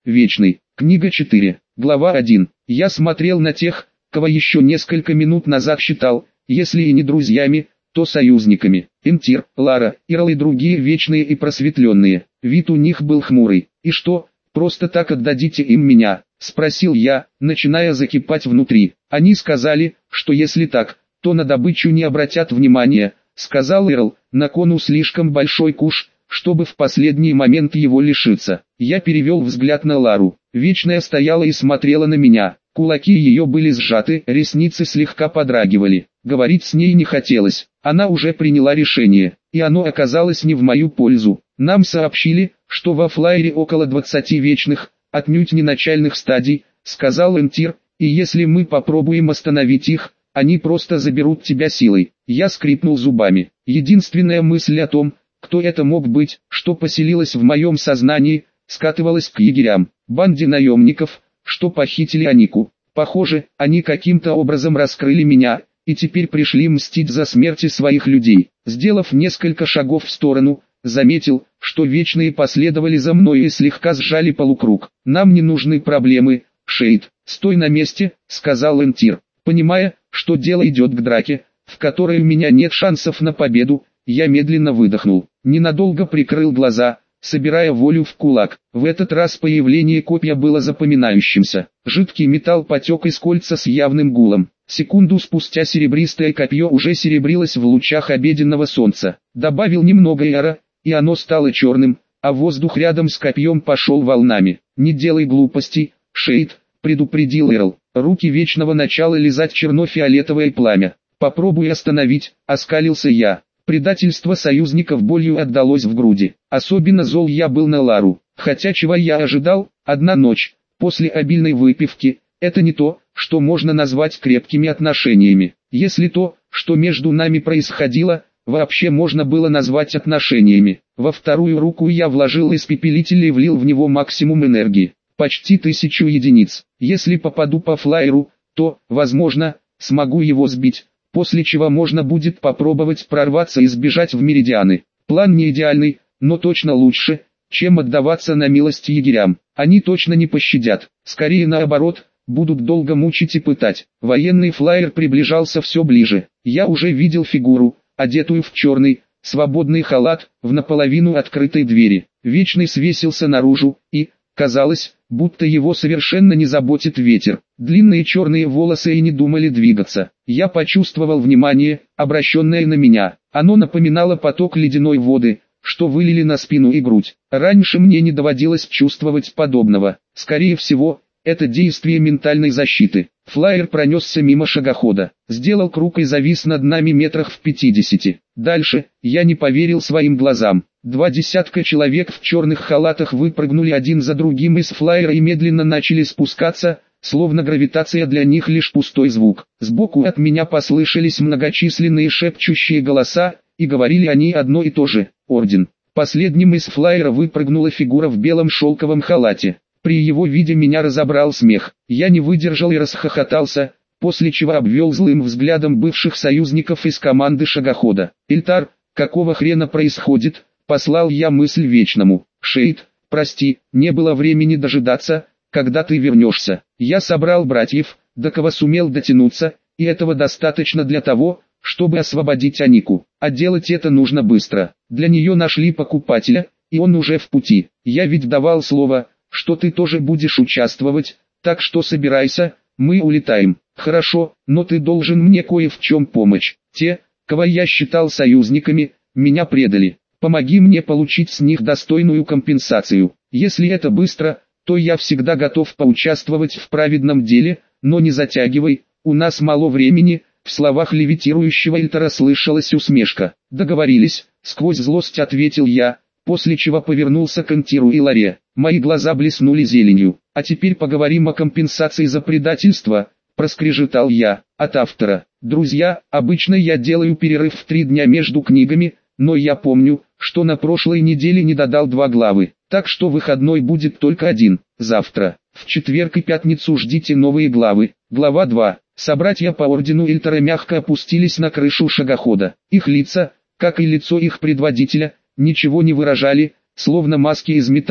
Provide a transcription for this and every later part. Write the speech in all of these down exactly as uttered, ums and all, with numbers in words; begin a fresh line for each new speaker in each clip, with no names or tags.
Вечный. Книга четыре. Глава один. Я смотрел на тех, кого еще несколько минут назад считал, если и не друзьями, то союзниками. Энтир, Лара, Ирл и другие вечные и просветленные. Вид у них был хмурый. «И что, просто так отдадите им меня?» — спросил я, начиная закипать внутри. «Они сказали, что если так, то на добычу не обратят внимания», — сказал Ирл. «На кону слишком большой куш, чтобы в последний момент его лишиться». Я перевел взгляд на Лару. Вечная стояла и смотрела на меня. Кулаки ее были сжаты, ресницы слегка подрагивали. Говорить с ней не хотелось. Она уже приняла решение, и оно оказалось не в мою пользу. Нам сообщили, что во флайере около двадцати вечных, отнюдь не начальных стадий, сказал Энтир, и если мы попробуем остановить их, они просто заберут тебя силой. Я скрипнул зубами. Единственная мысль о том, кто это мог быть, что поселилась в моем сознании, скатывалась к егерям, банде наемников, что похитили Анику. Похоже, они каким-то образом раскрыли меня, и теперь пришли мстить за смерти своих людей. Сделав несколько шагов в сторону, заметил, что вечные последовали за мной и слегка сжали полукруг. «Нам не нужны проблемы, Шейд, стой на месте», — сказал Энтир. Понимая, что дело идет к драке, в которой у меня нет шансов на победу, я медленно выдохнул, ненадолго прикрыл глаза, собирая волю в кулак. В этот раз появление копья было запоминающимся. Жидкий металл потек из кольца с явным гулом. Секунду спустя серебристое копье уже серебрилось в лучах обеденного солнца. Добавил немного яра, и оно стало черным, а воздух рядом с копьем пошел волнами. «Не делай глупостей, Шейд», — предупредил Ирл. Руки вечного начала лизать черно-фиолетовое пламя. «Попробуй остановить», — оскалился я. Предательство союзников болью отдалось в груди. Особенно зол я был на Лару. Хотя чего я ожидал, одна ночь, после обильной выпивки, это не то, что можно назвать крепкими отношениями. Если то, что между нами происходило, вообще можно было назвать отношениями. Во вторую руку я вложил испепелитель и влил в него максимум энергии. Почти тысячу единиц. Если попаду по флайеру, то, возможно, смогу его сбить, после чего можно будет попробовать прорваться и сбежать в Меридианы. План не идеальный, но точно лучше, чем отдаваться на милость егерям. Они точно не пощадят, скорее наоборот, будут долго мучить и пытать. Военный флайер приближался все ближе. Я уже видел фигуру, одетую в черный, свободный халат, в наполовину открытой двери. Вечный свесился наружу, и, казалось, будто его совершенно не заботит ветер. Длинные черные волосы и не думали двигаться. Я почувствовал внимание, обращенное на меня. Оно напоминало поток ледяной воды, что вылили на спину и грудь. Раньше мне не доводилось чувствовать подобного. Скорее всего, это действие ментальной защиты. Флайер пронесся мимо шагохода, сделал круг и завис над нами метрах в пятидесяти. Дальше, я не поверил своим глазам. Два десятка человек в черных халатах выпрыгнули один за другим из флайера и медленно начали спускаться, словно гравитация для них лишь пустой звук. Сбоку от меня послышались многочисленные шепчущие голоса, и говорили они одно и то же: «Орден». Последним из флайера выпрыгнула фигура в белом шелковом халате. При его виде меня разобрал смех. Я не выдержал и расхохотался, после чего обвел злым взглядом бывших союзников из команды шагохода. «Эльтар, какого хрена происходит?» — послал я мысль Вечному. «Шейд, прости, не было времени дожидаться, когда ты вернешься. Я собрал братьев, до кого сумел дотянуться, и этого достаточно для того, чтобы освободить Анику. А делать это нужно быстро. Для нее нашли покупателя, и он уже в пути. Я ведь давал слово, что ты тоже будешь участвовать, так что собирайся, мы улетаем». «Хорошо, но ты должен мне кое в чем помочь. Те, кого я считал союзниками, меня предали. Помоги мне получить с них достойную компенсацию. Если это быстро, то я всегда готов поучаствовать в праведном деле, но не затягивай, у нас мало времени». В словах левитирующего Эльтара слышалась усмешка. «Договорились», — сквозь злость ответил я, после чего повернулся к Энтиру и Ларе. Мои глаза блеснули зеленью. «А теперь поговорим о компенсации за предательство», — проскрежетал я. От автора. «Друзья, обычно я делаю перерыв в три дня между книгами, но я помню, что на прошлой неделе не додал два главы, так что выходной будет только один, завтра. В четверг и пятницу ждите новые главы». Глава два. Собратья по ордену Эльтара мягко опустились на крышу шагохода. Их лица, как и лицо их предводителя, ничего не выражали, словно маски из металла.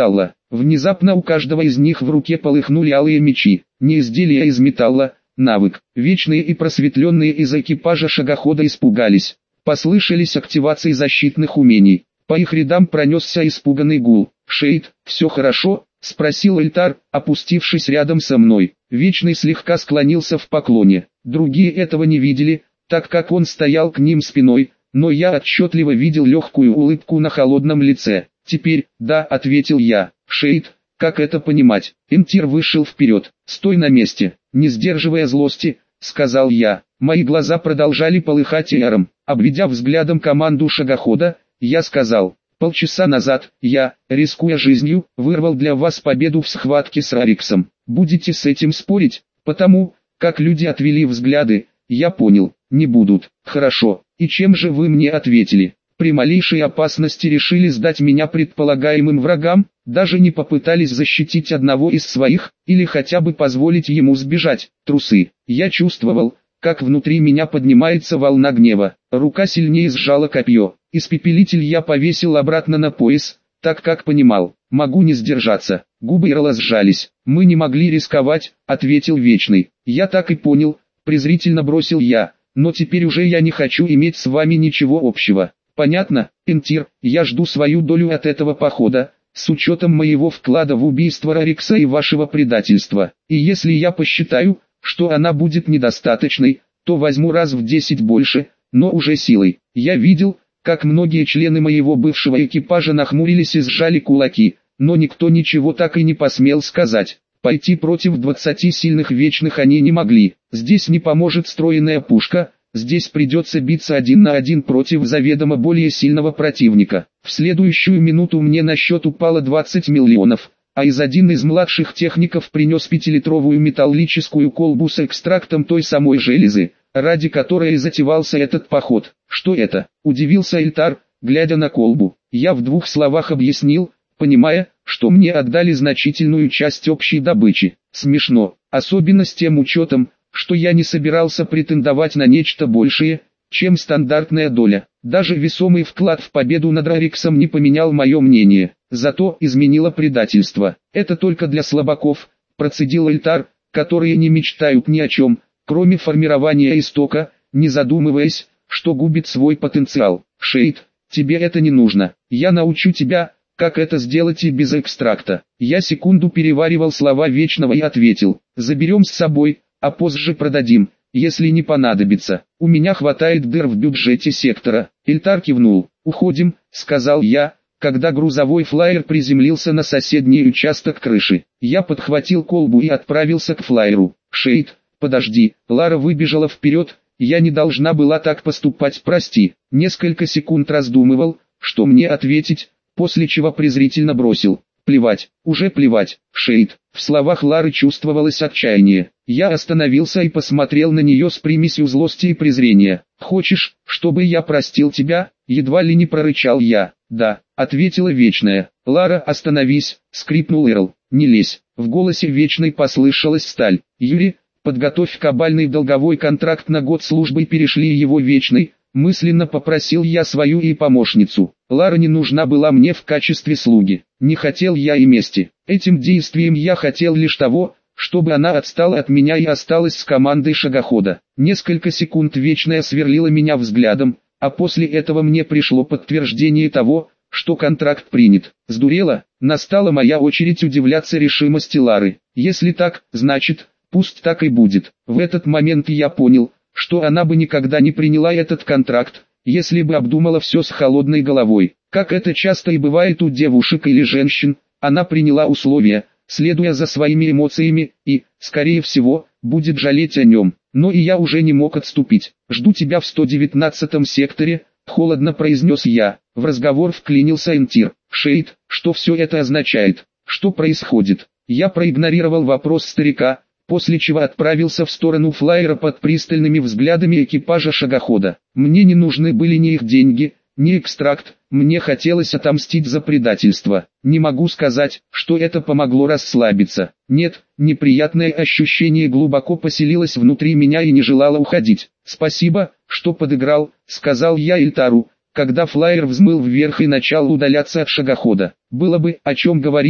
Внезапно у каждого из них в руке полыхнули алые мечи. Не изделия из металла, навык. Вечные и просветленные из экипажа шагохода испугались. Послышались активации защитных умений. По их рядам пронесся испуганный гул. «Шейд, все хорошо?» — спросил Эльтар, опустившись рядом со мной. Вечный слегка склонился в поклоне. Другие этого не видели, так как он стоял к ним спиной, но я отчетливо видел легкую улыбку на холодном лице. «Теперь, да», — ответил я. «Шейд, как это понимать?» Интир вышел вперед. «Стой на месте, не сдерживая злости», — сказал я. Мои глаза продолжали полыхать яром. Обведя взглядом команду шагохода, я сказал: «Полчаса назад, я, рискуя жизнью, вырвал для вас победу в схватке с Рариксом. Будете с этим спорить?» Потому, как люди отвели взгляды, я понял, не будут. «Хорошо, и чем же вы мне ответили?» «При малейшей опасности решили сдать меня предполагаемым врагам, даже не попытались защитить одного из своих, или хотя бы позволить ему сбежать, трусы». Я чувствовал, как внутри меня поднимается волна гнева. Рука сильнее сжала копье. Испепелитель я повесил обратно на пояс, так как понимал, могу не сдержаться. Губы Ирла сжались. «Мы не могли рисковать», — ответил Вечный. «Я так и понял», — презрительно бросил я, «но теперь уже я не хочу иметь с вами ничего общего». «Понятно, Интир, я жду свою долю от этого похода, с учетом моего вклада в убийство Рарикса и вашего предательства. И если я посчитаю, что она будет недостаточной, то возьму раз в десять больше, но уже силой». Я видел, как многие члены моего бывшего экипажа нахмурились и сжали кулаки, но никто ничего так и не посмел сказать. Пойти против двадцати сильных вечных они не могли. Здесь не поможет встроенная пушка, здесь придется биться один на один против заведомо более сильного противника. В следующую минуту мне на счет упало двадцать миллионов, а из один из младших техников принес пятилитровую металлическую колбу с экстрактом той самой железы, ради которой и затевался этот поход. «Что это?» – удивился Эльтар, глядя на колбу. Я в двух словах объяснил, понимая, что мне отдали значительную часть общей добычи. Смешно, особенно с тем учетом, что я не собирался претендовать на нечто большее, чем стандартная доля. Даже весомый вклад в победу над Рариксом не поменял мое мнение, зато изменило предательство. «Это только для слабаков», – процедил Эльтар, которые не мечтают ни о чем, кроме формирования истока, не задумываясь, что губит свой потенциал. «Шейд, тебе это не нужно, я научу тебя, как это сделать и без экстракта». Я секунду переваривал слова Вечного и ответил: «Заберем с собой, а позже продадим, если не понадобится. У меня хватает дыр в бюджете сектора». Эльтар кивнул. «Уходим», — сказал я, когда грузовой флайер приземлился на соседний участок крыши. Я подхватил колбу и отправился к флайеру. «Шейд, подожди», — Лара выбежала вперед, «я не должна была так поступать, прости». Несколько секунд раздумывал, что мне ответить, после чего презрительно бросил: «Плевать, уже плевать, Шейд». В словах Лары чувствовалось отчаяние. Я остановился и посмотрел на нее с примесью злости и презрения. «Хочешь, чтобы я простил тебя?» — едва ли не прорычал я. «Да», — ответила Вечная. «Лара, остановись», — скрипнул Эрл. «Не лезь». В голосе Вечной послышалась сталь. «Юри, подготовь кабальный долговой контракт на год службы, перешли его Вечной», — мысленно попросил я свою и помощницу. Лара не нужна была мне в качестве слуги. Не хотел я и мести. Этим действием я хотел лишь того, чтобы она отстала от меня и осталась с командой шагохода. Несколько секунд Вечная сверлила меня взглядом, а после этого мне пришло подтверждение того, что контракт принят. Сдурела? Настала моя очередь удивляться решимости Лары. Если так, значит, пусть так и будет. В этот момент я понял, что она бы никогда не приняла этот контракт, если бы обдумала все с холодной головой. Как это часто и бывает у девушек или женщин, она приняла условия, следуя за своими эмоциями, и, скорее всего, будет жалеть о нем. Но и я уже не мог отступить. «Жду тебя в сто девятнадцатом секторе», — холодно произнес я. В разговор вклинился Интир. «Шейд, что все это означает? Что происходит?» Я проигнорировал вопрос старика, после чего отправился в сторону флайера под пристальными взглядами экипажа шагохода. Мне не нужны были ни их деньги, ни экстракт, мне хотелось отомстить за предательство. Не могу сказать, что это помогло расслабиться. Нет, неприятное ощущение глубоко поселилось внутри меня и не желало уходить. «Спасибо, что подыграл», — сказал я Эльтару, когда флайер взмыл вверх и начал удаляться от шагохода. «Было бы о чем говорить»,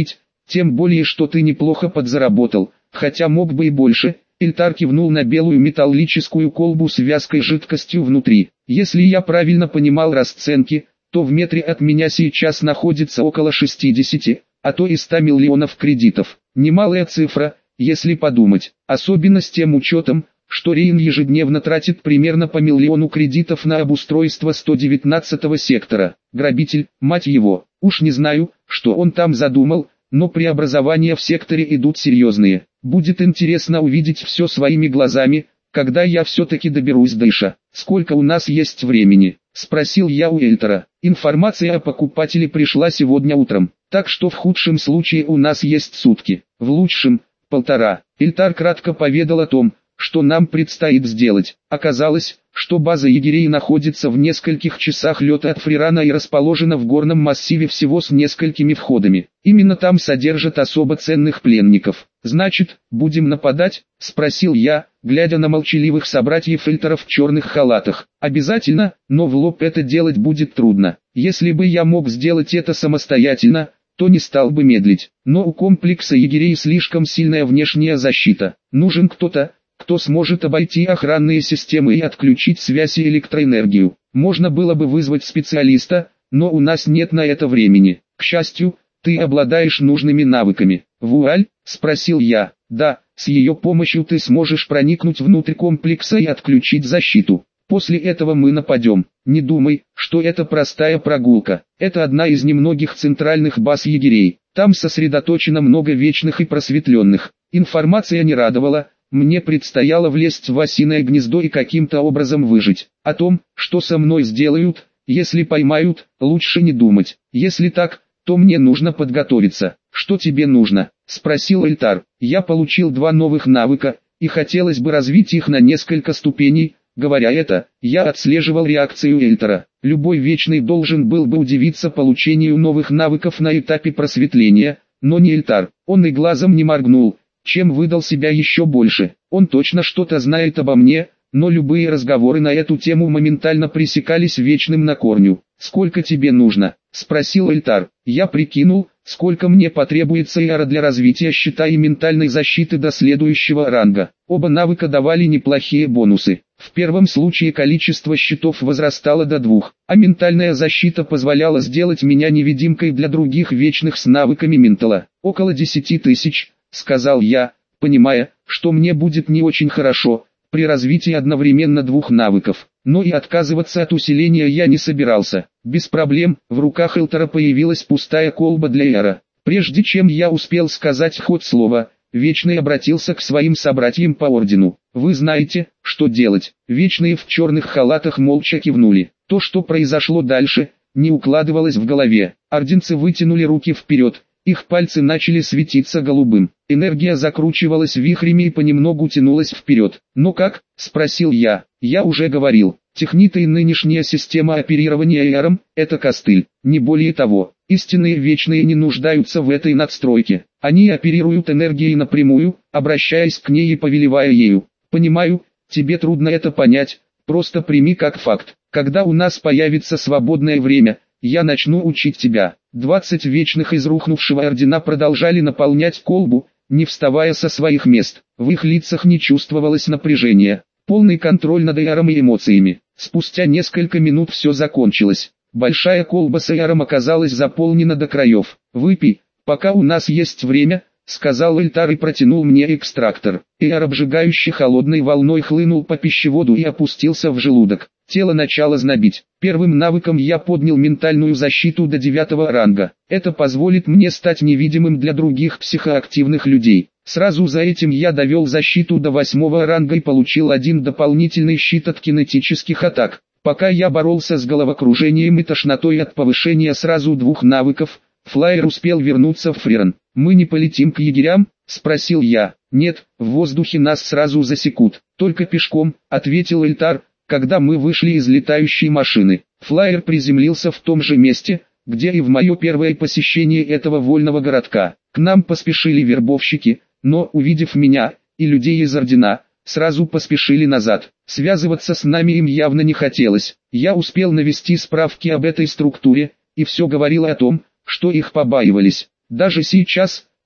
Тем более, что ты неплохо подзаработал, хотя мог бы и больше. Эльтар кивнул на белую металлическую колбу с вязкой жидкостью внутри. Если я правильно понимал расценки, то в метре от меня сейчас находится около шестидесяти, а то и ста миллионов кредитов. Немалая цифра, если подумать, особенно с тем учетом, что Рейн ежедневно тратит примерно по миллиону кредитов на обустройство сто девятнадцатого сектора. Грабитель, мать его, уж не знаю, что он там задумал, но преобразования в секторе идут серьезные. Будет интересно увидеть все своими глазами, когда я все-таки доберусь до Иша. Сколько у нас есть времени? Спросил я у Эльтара. Информация о покупателе пришла сегодня утром, так что в худшем случае у нас есть сутки, в лучшем – полтора. Эльтар кратко поведал о том, что нам предстоит сделать. Оказалось, что база егерей находится в нескольких часах лета от Фрирана и расположена в горном массиве всего с несколькими входами. Именно там содержат особо ценных пленников. «Значит, будем нападать?» – спросил я, глядя на молчаливых собратьев Эльтара в черных халатах. «Обязательно, но в лоб это делать будет трудно. Если бы я мог сделать это самостоятельно, то не стал бы медлить. Но у комплекса егерей слишком сильная внешняя защита. Нужен кто-то, кто сможет обойти охранные системы и отключить связь и электроэнергию. Можно было бы вызвать специалиста, но у нас нет на это времени. К счастью, ты обладаешь нужными навыками». «Вуаль?» – спросил я. «Да, с ее помощью ты сможешь проникнуть внутрь комплекса и отключить защиту. После этого мы нападем. Не думай, что это простая прогулка. Это одна из немногих центральных баз егерей. Там сосредоточено много вечных и просветленных». Информация не радовала. Мне предстояло влезть в осиное гнездо и каким-то образом выжить. О том, что со мной сделают, если поймают, лучше не думать. Если так, то мне нужно подготовиться. «Что тебе нужно?» – спросил Эльтар. «Я получил два новых навыка, и хотелось бы развить их на несколько ступеней». Говоря это, я отслеживал реакцию Эльтара. Любой вечный должен был бы удивиться получению новых навыков на этапе просветления, но не Эльтар. Он и глазом не моргнул, чем выдал себя еще больше. Он точно что-то знает обо мне, но любые разговоры на эту тему моментально пресекались вечным на корню. «Сколько тебе нужно?» – спросил Эльтар. Я прикинул, сколько мне потребуется эра для развития щита и ментальной защиты до следующего ранга. Оба навыка давали неплохие бонусы. В первом случае количество щитов возрастало до двух, а ментальная защита позволяла сделать меня невидимкой для других вечных с навыками ментала. «Около десяти тысяч», — сказал я, понимая, что мне будет не очень хорошо при развитии одновременно двух навыков. Но и отказываться от усиления я не собирался. Без проблем, в руках Эльтара появилась пустая колба для эра. Прежде чем я успел сказать ход слова, Вечный обратился к своим собратьям по ордену. «Вы знаете, что делать». Вечные в черных халатах молча кивнули. То, что произошло дальше, не укладывалось в голове. Орденцы вытянули руки вперед, их пальцы начали светиться голубым. Энергия закручивалась вихрями и понемногу тянулась вперед. «Ну как?» – спросил я. «Я уже говорил, технита и нынешняя система оперирования эром – это костыль, не более того. Истинные вечные не нуждаются в этой надстройке. Они оперируют энергией напрямую, обращаясь к ней и повелевая ею. Понимаю, тебе трудно это понять, просто прими как факт. Когда у нас появится свободное время, я начну учить тебя». Двадцать вечных из рухнувшего ордена продолжали наполнять колбу, не вставая со своих мест. В их лицах не чувствовалось напряжения. Полный контроль над эром и эмоциями. Спустя несколько минут все закончилось. Большая колба с эром оказалась заполнена до краев. «Выпей, пока у нас есть время», — сказал Эльтар и протянул мне экстрактор. Эр обжигающий холодной волной хлынул по пищеводу и опустился в желудок. Тело начало знобить. Первым навыком я поднял ментальную защиту до девятого ранга. Это позволит мне стать невидимым для других психоактивных людей. Сразу за этим я довел защиту до восьмого ранга и получил один дополнительный щит от кинетических атак. Пока я боролся с головокружением и тошнотой от повышения сразу двух навыков, Флайер успел вернуться в Фриран. «Мы не полетим к егерям?» – спросил я. «Нет, в воздухе нас сразу засекут. Только пешком», – ответил Эльтар, когда мы вышли из летающей машины. Флайер приземлился в том же месте, где и в мое первое посещение этого вольного городка. К нам поспешили вербовщики, но, увидев меня и людей из Ордена, сразу поспешили назад. Связываться с нами им явно не хотелось. Я успел навести справки об этой структуре, и все говорило о том, что их побаивались. Даже сейчас,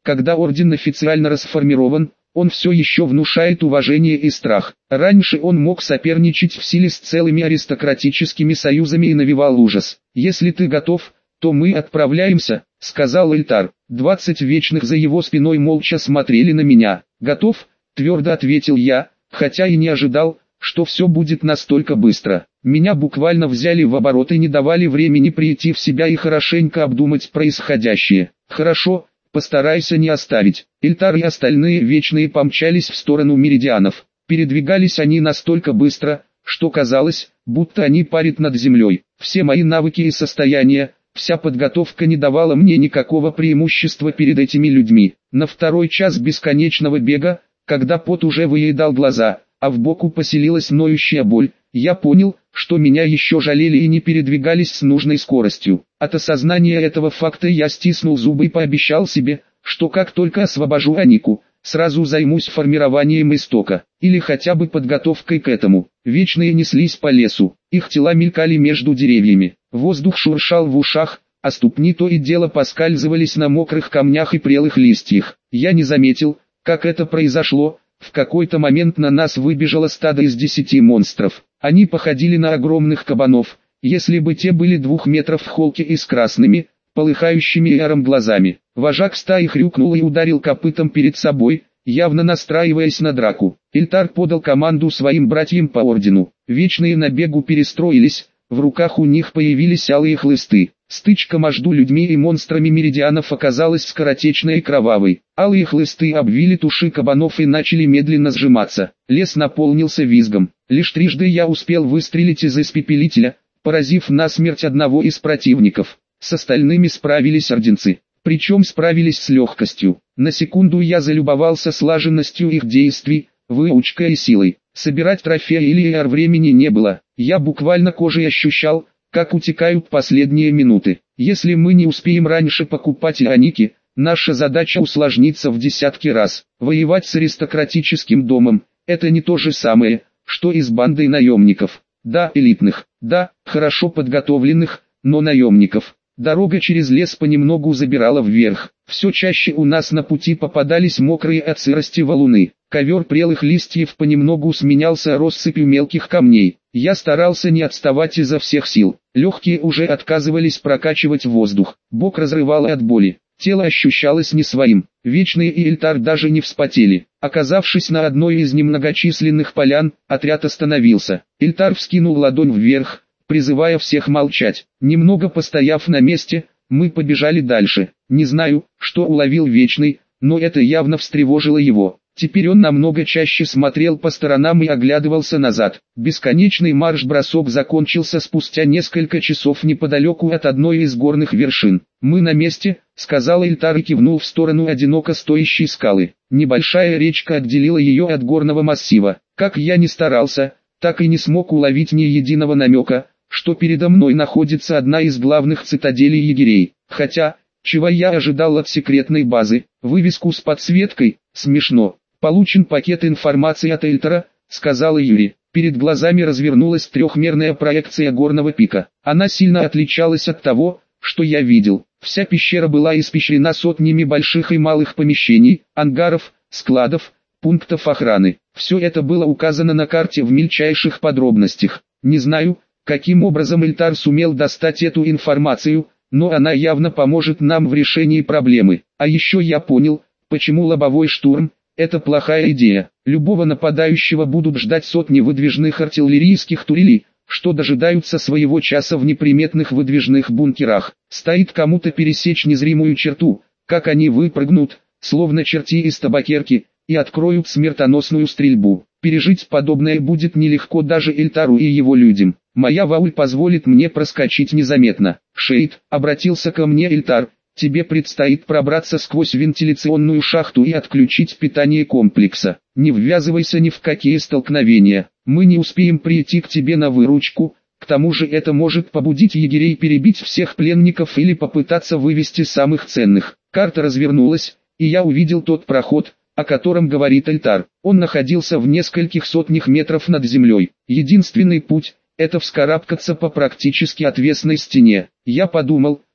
когда орден официально расформирован, он все еще внушает уважение и страх. Раньше он мог соперничать в силе с целыми аристократическими союзами и навевал ужас. «Если ты готов, то мы отправляемся», — сказал Эльтар. Двадцать вечных за его спиной молча смотрели на меня. «Готов», — твердо ответил я, хотя и не ожидал, что все будет настолько быстро. Меня буквально взяли в оборот и не давали времени прийти в себя и хорошенько обдумать происходящее. «Хорошо, постарайся не оставить». Эльтар и остальные вечные помчались в сторону меридианов. Передвигались они настолько быстро, что казалось, будто они парят над землей. Все мои навыки и состояния, вся подготовка не давала мне никакого преимущества перед этими людьми. На второй час бесконечного бега, когда пот уже выедал глаза, а в боку поселилась ноющая боль, я понял, что меня еще жалели и не передвигались с нужной скоростью. От осознания этого факта я стиснул зубы и пообещал себе, что как только освобожу Анику, сразу займусь формированием истока, или хотя бы подготовкой к этому. Вечные неслись по лесу, их тела мелькали между деревьями, воздух шуршал в ушах, а ступни то и дело поскальзывались на мокрых камнях и прелых листьях. Я не заметил, как это произошло. В какой-то момент на нас выбежало стадо из десяти монстров. Они походили на огромных кабанов, если бы те были двух метров в холке и с красными, полыхающими яром глазами. Вожак стаи хрюкнул и ударил копытом перед собой, явно настраиваясь на драку. Эльтар подал команду своим братьям по ордену. Вечные на бегу перестроились, в руках у них появились алые хлысты. Стычка между людьми и монстрами меридианов оказалась скоротечной и кровавой. Алые хлысты обвили туши кабанов и начали медленно сжиматься. Лес наполнился визгом. Лишь трижды я успел выстрелить из испепелителя, поразив насмерть одного из противников. С остальными справились орденцы. Причем справились с легкостью. На секунду я залюбовался слаженностью их действий, выучкой и силой. Собирать трофеи или эр времени не было. Я буквально кожей ощущал, как утекают последние минуты. Если мы не успеем раньше покупать Аники, наша задача усложнится в десятки раз. Воевать с аристократическим домом – это не то же самое, что и с бандой наемников. Да, элитных, да, хорошо подготовленных, но наемников. Дорога через лес понемногу забирала вверх. Все чаще у нас на пути попадались мокрые от сырости валуны. Ковер прелых листьев понемногу сменялся россыпью мелких камней. Я старался не отставать изо всех сил. Легкие уже отказывались прокачивать воздух. Бок разрывало от боли. Тело ощущалось не своим. Вечные и Эльтар даже не вспотели. Оказавшись на одной из немногочисленных полян, отряд остановился. Эльтар вскинул ладонь вверх, призывая всех молчать. Немного постояв на месте, мы побежали дальше. Не знаю, что уловил Вечный, но это явно встревожило его. Теперь он намного чаще смотрел по сторонам и оглядывался назад. Бесконечный марш-бросок закончился спустя несколько часов неподалеку от одной из горных вершин. «Мы на месте», — сказал Эльтар и кивнул в сторону одиноко стоящей скалы. Небольшая речка отделила ее от горного массива. Как я ни старался, так и не смог уловить ни единого намека, что передо мной находится одна из главных цитаделей егерей. Хотя, чего я ожидал от секретной базы, вывеску с подсветкой, смешно. «Получен пакет информации от Эльтара», — сказала Юри. Перед глазами развернулась трехмерная проекция горного пика. Она сильно отличалась от того, что я видел. Вся пещера была испещрена сотнями больших и малых помещений, ангаров, складов, пунктов охраны. Все это было указано на карте в мельчайших подробностях. Не знаю, каким образом Эльтар сумел достать эту информацию, но она явно поможет нам в решении проблемы. А еще я понял, почему лобовой штурм – это плохая идея. Любого нападающего будут ждать сотни выдвижных артиллерийских турелей, что дожидаются своего часа в неприметных выдвижных бункерах. Стоит кому-то пересечь незримую черту, как они выпрыгнут, словно черти из табакерки, и откроют смертоносную стрельбу. Пережить подобное будет нелегко даже Эльтару и его людям. Моя вауль позволит мне проскочить незаметно. «Шейд», — обратился ко мне Эльтар, — «тебе предстоит пробраться сквозь вентиляционную шахту и отключить питание комплекса. Не ввязывайся ни в какие столкновения. Мы не успеем прийти к тебе на выручку, к тому же это может побудить егерей перебить всех пленников или попытаться вывести самых ценных». Карта развернулась, и я увидел тот проход, о котором говорит Эльтар. Он находился в нескольких сотнях метров над землей. Единственный путь – это вскарабкаться по практически отвесной стене. Я подумал,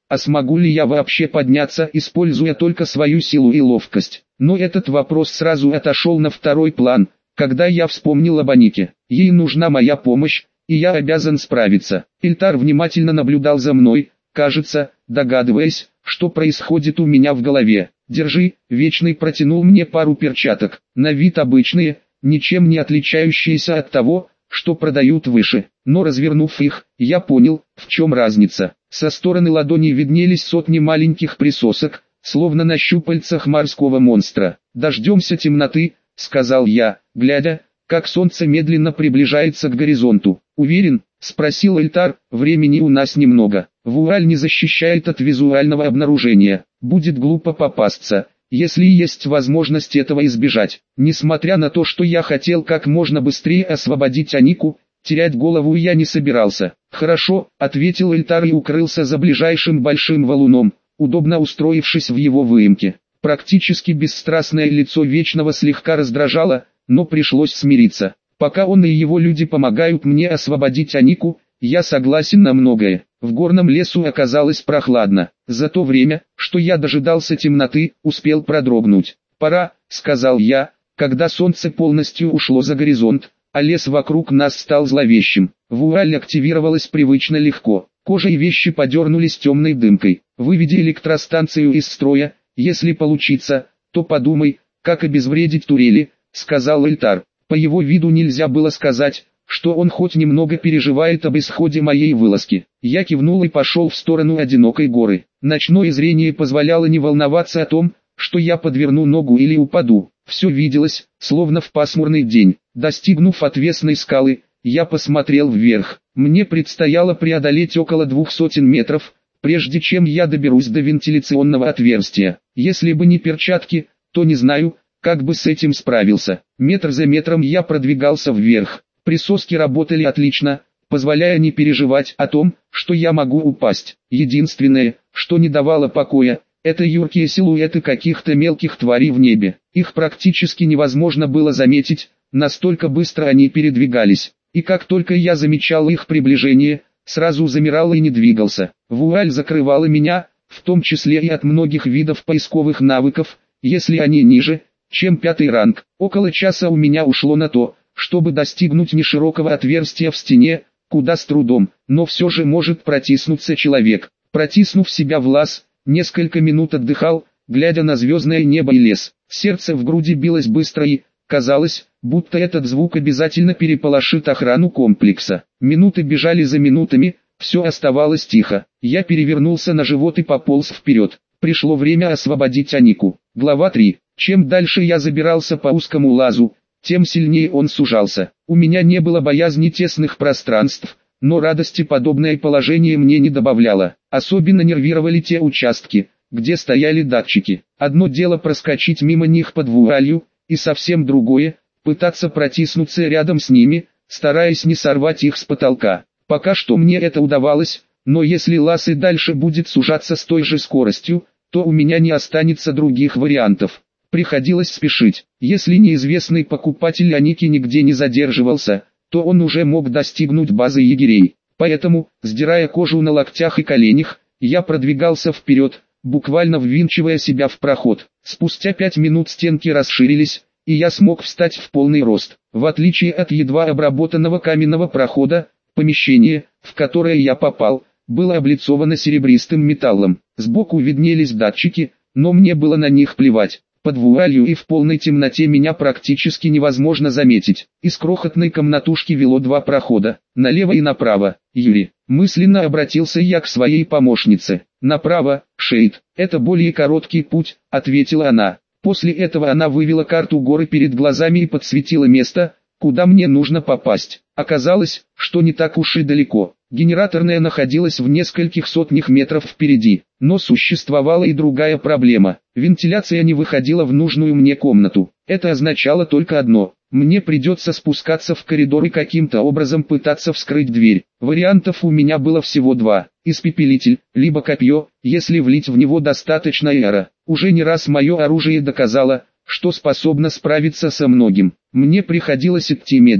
а смогу ли я вообще подняться, используя только свою силу и ловкость. Но этот вопрос сразу отошел на второй план, когда я вспомнил об Анике. Ей нужна моя помощь, и я обязан справиться. Эльтар внимательно наблюдал за мной, кажется, догадываясь, что происходит у меня в голове. «Держи», Вечный протянул мне пару перчаток, на вид обычные, ничем не отличающиеся от того, что продают выше. Но развернув их, я понял, в чем разница. Со стороны ладони виднелись сотни маленьких присосок, словно на щупальцах морского монстра. «Дождемся темноты», — сказал я, глядя, как солнце медленно приближается к горизонту. «Уверен?» — спросил Эльтар. «Времени у нас немного. Вуаль не защищает от визуального обнаружения. Будет глупо попасться, если есть возможность этого избежать». Несмотря на то, что я хотел как можно быстрее освободить Анику, терять голову я не собирался. «Хорошо», — ответил Эльтар и укрылся за ближайшим большим валуном, удобно устроившись в его выемке. Практически бесстрастное лицо Вечного слегка раздражало, но пришлось смириться. Пока он и его люди помогают мне освободить Анику, я согласен на многое. В горном лесу оказалось прохладно. За то время, что я дожидался темноты, успел продрогнуть. «Пора», — сказал я, когда солнце полностью ушло за горизонт, а лес вокруг нас стал зловещим. Вуаль активировалась привычно легко. Кожа и вещи подернулись темной дымкой. «Выведи электростанцию из строя, если получится, то подумай, как обезвредить турели», — сказал Эльтар. По его виду нельзя было сказать, что он хоть немного переживает об исходе моей вылазки. Я кивнул и пошел в сторону одинокой горы. Ночное зрение позволяло не волноваться о том, что я подверну ногу или упаду. Все виделось, словно в пасмурный день. Достигнув отвесной скалы, я посмотрел вверх. Мне предстояло преодолеть около двух сотен метров, прежде чем я доберусь до вентиляционного отверстия. Если бы не перчатки, то не знаю, как бы с этим справился. Метр за метром я продвигался вверх. Присоски работали отлично, позволяя не переживать о том, что я могу упасть. Единственное, что не давало покоя, это юркие силуэты каких-то мелких тварей в небе. Их практически невозможно было заметить, настолько быстро они передвигались. И как только я замечал их приближение, сразу замирал и не двигался. Вуаль закрывала меня, в том числе и от многих видов поисковых навыков, если они ниже, чем пятый ранг. Около часа у меня ушло на то, чтобы достигнуть неширокого отверстия в стене, куда с трудом, но все же может протиснуться человек. Протиснув себя в лаз, несколько минут отдыхал, глядя на звездное небо и лес. Сердце в груди билось быстро и, казалось, будто этот звук обязательно переполошит охрану комплекса. Минуты бежали за минутами, все оставалось тихо. Я перевернулся на живот и пополз вперед. Пришло время освободить Анику. Глава три. Чем дальше я забирался по узкому лазу, тем сильнее он сужался. У меня не было боязни тесных пространств, но радости подобное положение мне не добавляло. Особенно нервировали те участки, где стояли датчики. Одно дело проскочить мимо них под вуалью, и совсем другое – пытаться протиснуться рядом с ними, стараясь не сорвать их с потолка. Пока что мне это удавалось, но если лаз и дальше будет сужаться с той же скоростью, то у меня не останется других вариантов. Приходилось спешить. Если неизвестный покупатель Аники нигде не задерживался, то он уже мог достигнуть базы егерей. Поэтому, сдирая кожу на локтях и коленях, я продвигался вперед, буквально ввинчивая себя в проход. Спустя пять минут стенки расширились, и я смог встать в полный рост. В отличие от едва обработанного каменного прохода, помещение, в которое я попал, было облицовано серебристым металлом. Сбоку виднелись датчики, но мне было на них плевать. Под вуалью и в полной темноте меня практически невозможно заметить. Из крохотной комнатушки вело два прохода, налево и направо. Юри, мысленно обратился я к своей помощнице. Направо, Шейд, это более короткий путь, ответила она. После этого она вывела карту горы перед глазами и подсветила место, куда мне нужно попасть. Оказалось, что не так уж и далеко. Генераторная находилась в нескольких сотнях метров впереди, но существовала и другая проблема. Вентиляция не выходила в нужную мне комнату. Это означало только одно: мне придется спускаться в коридор и каким-то образом пытаться вскрыть дверь. Вариантов у меня было всего два: испепелитель, либо копье, если влить в него достаточно эра. Уже не раз мое оружие доказало, что способно справиться со многим. Мне приходилось идти медленно,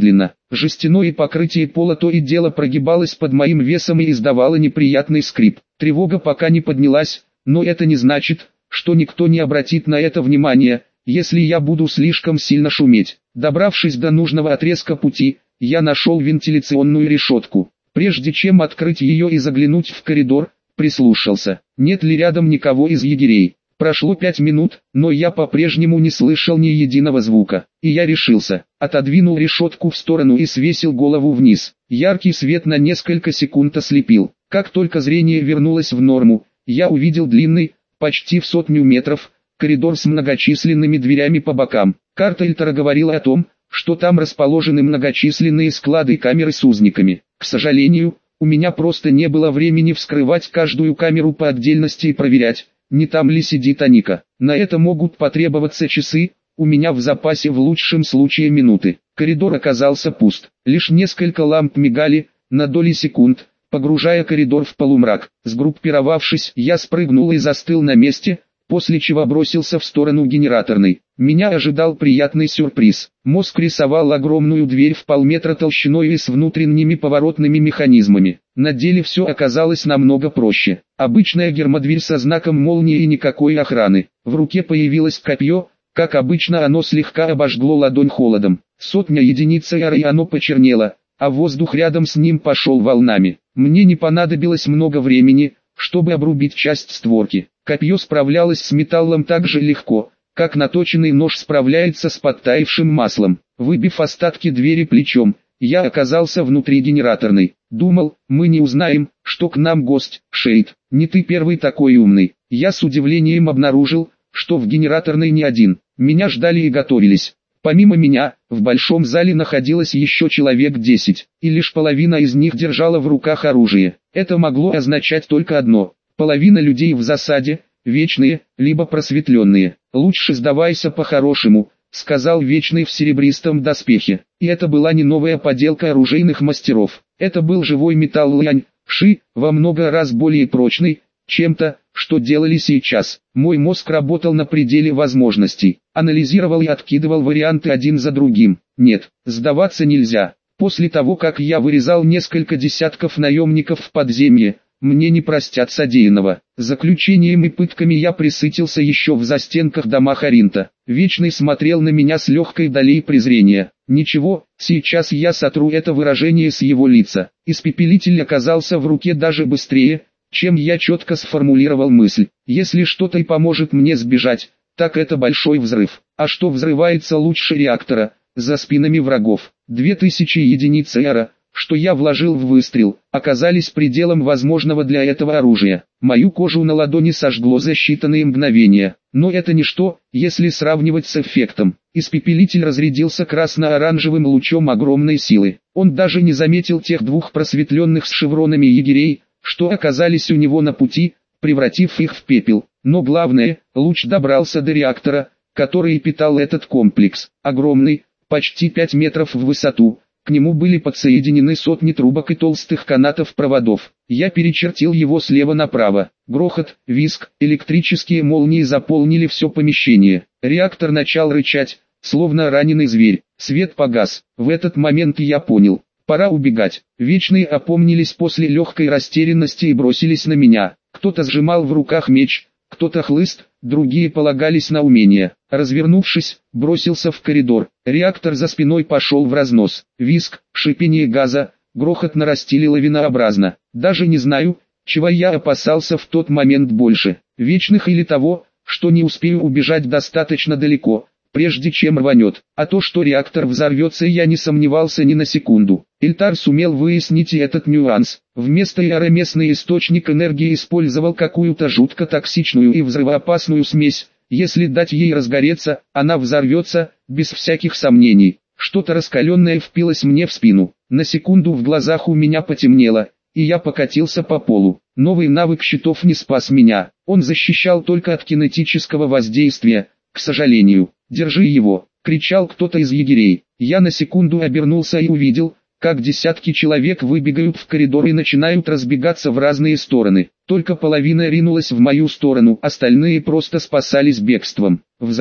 Жестяное покрытие пола то и дело прогибалось под моим весом и издавало неприятный скрип. Тревога пока не поднялась, но это не значит, что никто не обратит на это внимания, если я буду слишком сильно шуметь. Добравшись до нужного отрезка пути, я нашел вентиляционную решетку. Прежде чем открыть ее и заглянуть в коридор, прислушался, нет ли рядом никого из егерей. Прошло пять минут, но я по-прежнему не слышал ни единого звука. И я решился, отодвинул решетку в сторону и свесил голову вниз. Яркий свет на несколько секунд ослепил. Как только зрение вернулось в норму, я увидел длинный, почти в сотню метров, коридор с многочисленными дверями по бокам. Карта Эльтара говорила о том, что там расположены многочисленные склады и камеры с узниками. К сожалению, у меня просто не было времени вскрывать каждую камеру по отдельности и проверять, не там ли сидит Аника. На это могут потребоваться часы, у меня в запасе в лучшем случае минуты. Коридор оказался пуст, лишь несколько ламп мигали, на доли секунд, погружая коридор в полумрак. Сгруппировавшись, я спрыгнул и застыл на месте, после чего бросился в сторону генераторной. Меня ожидал приятный сюрприз. Мозг рисовал огромную дверь в полметра толщиной и с внутренними поворотными механизмами. На деле все оказалось намного проще. Обычная гермодверь со знаком молнии и никакой охраны. В руке появилось копье, как обычно оно слегка обожгло ладонь холодом. Сотня единиц эра и оно почернело, а воздух рядом с ним пошел волнами. Мне не понадобилось много времени, чтобы обрубить часть створки. Копье справлялось с металлом так же легко, как наточенный нож справляется с подтаявшим маслом. Выбив остатки двери плечом, я оказался внутри генераторной. Думал, мы не узнаем, что к нам гость. Шейд, не ты первый такой умный. Я с удивлением обнаружил, что в генераторной не один. Меня ждали и готовились. Помимо меня, в большом зале находилось еще человек десять, и лишь половина из них держала в руках оружие. Это могло означать только одно: половина людей в засаде, вечные, либо просветленные. «Лучше сдавайся по-хорошему», — сказал Вечный в серебристом доспехе. И это была не новая поделка оружейных мастеров. Это был живой металл лань, ши, во много раз более прочный, чем то, что делали сейчас. Мой мозг работал на пределе возможностей, анализировал и откидывал варианты один за другим. Нет, сдаваться нельзя. После того, как я вырезал несколько десятков наемников в подземье, мне не простят содеянного. Заключением и пытками я присытился еще в застенках дома Харинта. Вечный смотрел на меня с легкой долей презрения. Ничего, сейчас я сотру это выражение с его лица. Испепелитель оказался в руке даже быстрее, чем я четко сформулировал мысль. Если что-то и поможет мне сбежать, так это большой взрыв. А что взрывается лучше реактора, за спинами врагов? Две тысячи единиц эра, что я вложил в выстрел, оказались пределом возможного для этого оружия. Мою кожу на ладони сожгло за считанные мгновения. Но это ничто, если сравнивать с эффектом. Испепелитель разрядился красно-оранжевым лучом огромной силы. Он даже не заметил тех двух просветленных с шевронами егерей, что оказались у него на пути, превратив их в пепел. Но главное, луч добрался до реактора, который питал этот комплекс. Огромный, почти пять метров в высоту. К нему были подсоединены сотни трубок и толстых канатов проводов. Я перечертил его слева направо. Грохот, визг, электрические молнии заполнили все помещение. Реактор начал рычать, словно раненый зверь. Свет погас. В этот момент я понял: пора убегать. Вечные опомнились после легкой растерянности и бросились на меня. Кто-то сжимал в руках меч, кто-то хлыст, другие полагались на умение. Развернувшись, бросился в коридор. Реактор за спиной пошел в разнос. Визг, шипение газа, грохот нарастили лавинообразно. Даже не знаю, чего я опасался в тот момент больше: Вечных или того, что не успею убежать достаточно далеко, прежде чем рванет. А то, что реактор взорвется, я не сомневался ни на секунду. Эльтар сумел выяснить и этот нюанс. Вместо яра местный источник энергии использовал какую-то жутко токсичную и взрывоопасную смесь. Если дать ей разгореться, она взорвется, без всяких сомнений. Что-то раскаленное впилось мне в спину. На секунду в глазах у меня потемнело, и я покатился по полу. Новый навык щитов не спас меня. Он защищал только от кинетического воздействия, к сожалению. «Держи его!» — кричал кто-то из егерей. Я на секунду обернулся и увидел, как десятки человек выбегают в коридор и начинают разбегаться в разные стороны. Только половина ринулась в мою сторону, остальные просто спасались бегством. Взрыв.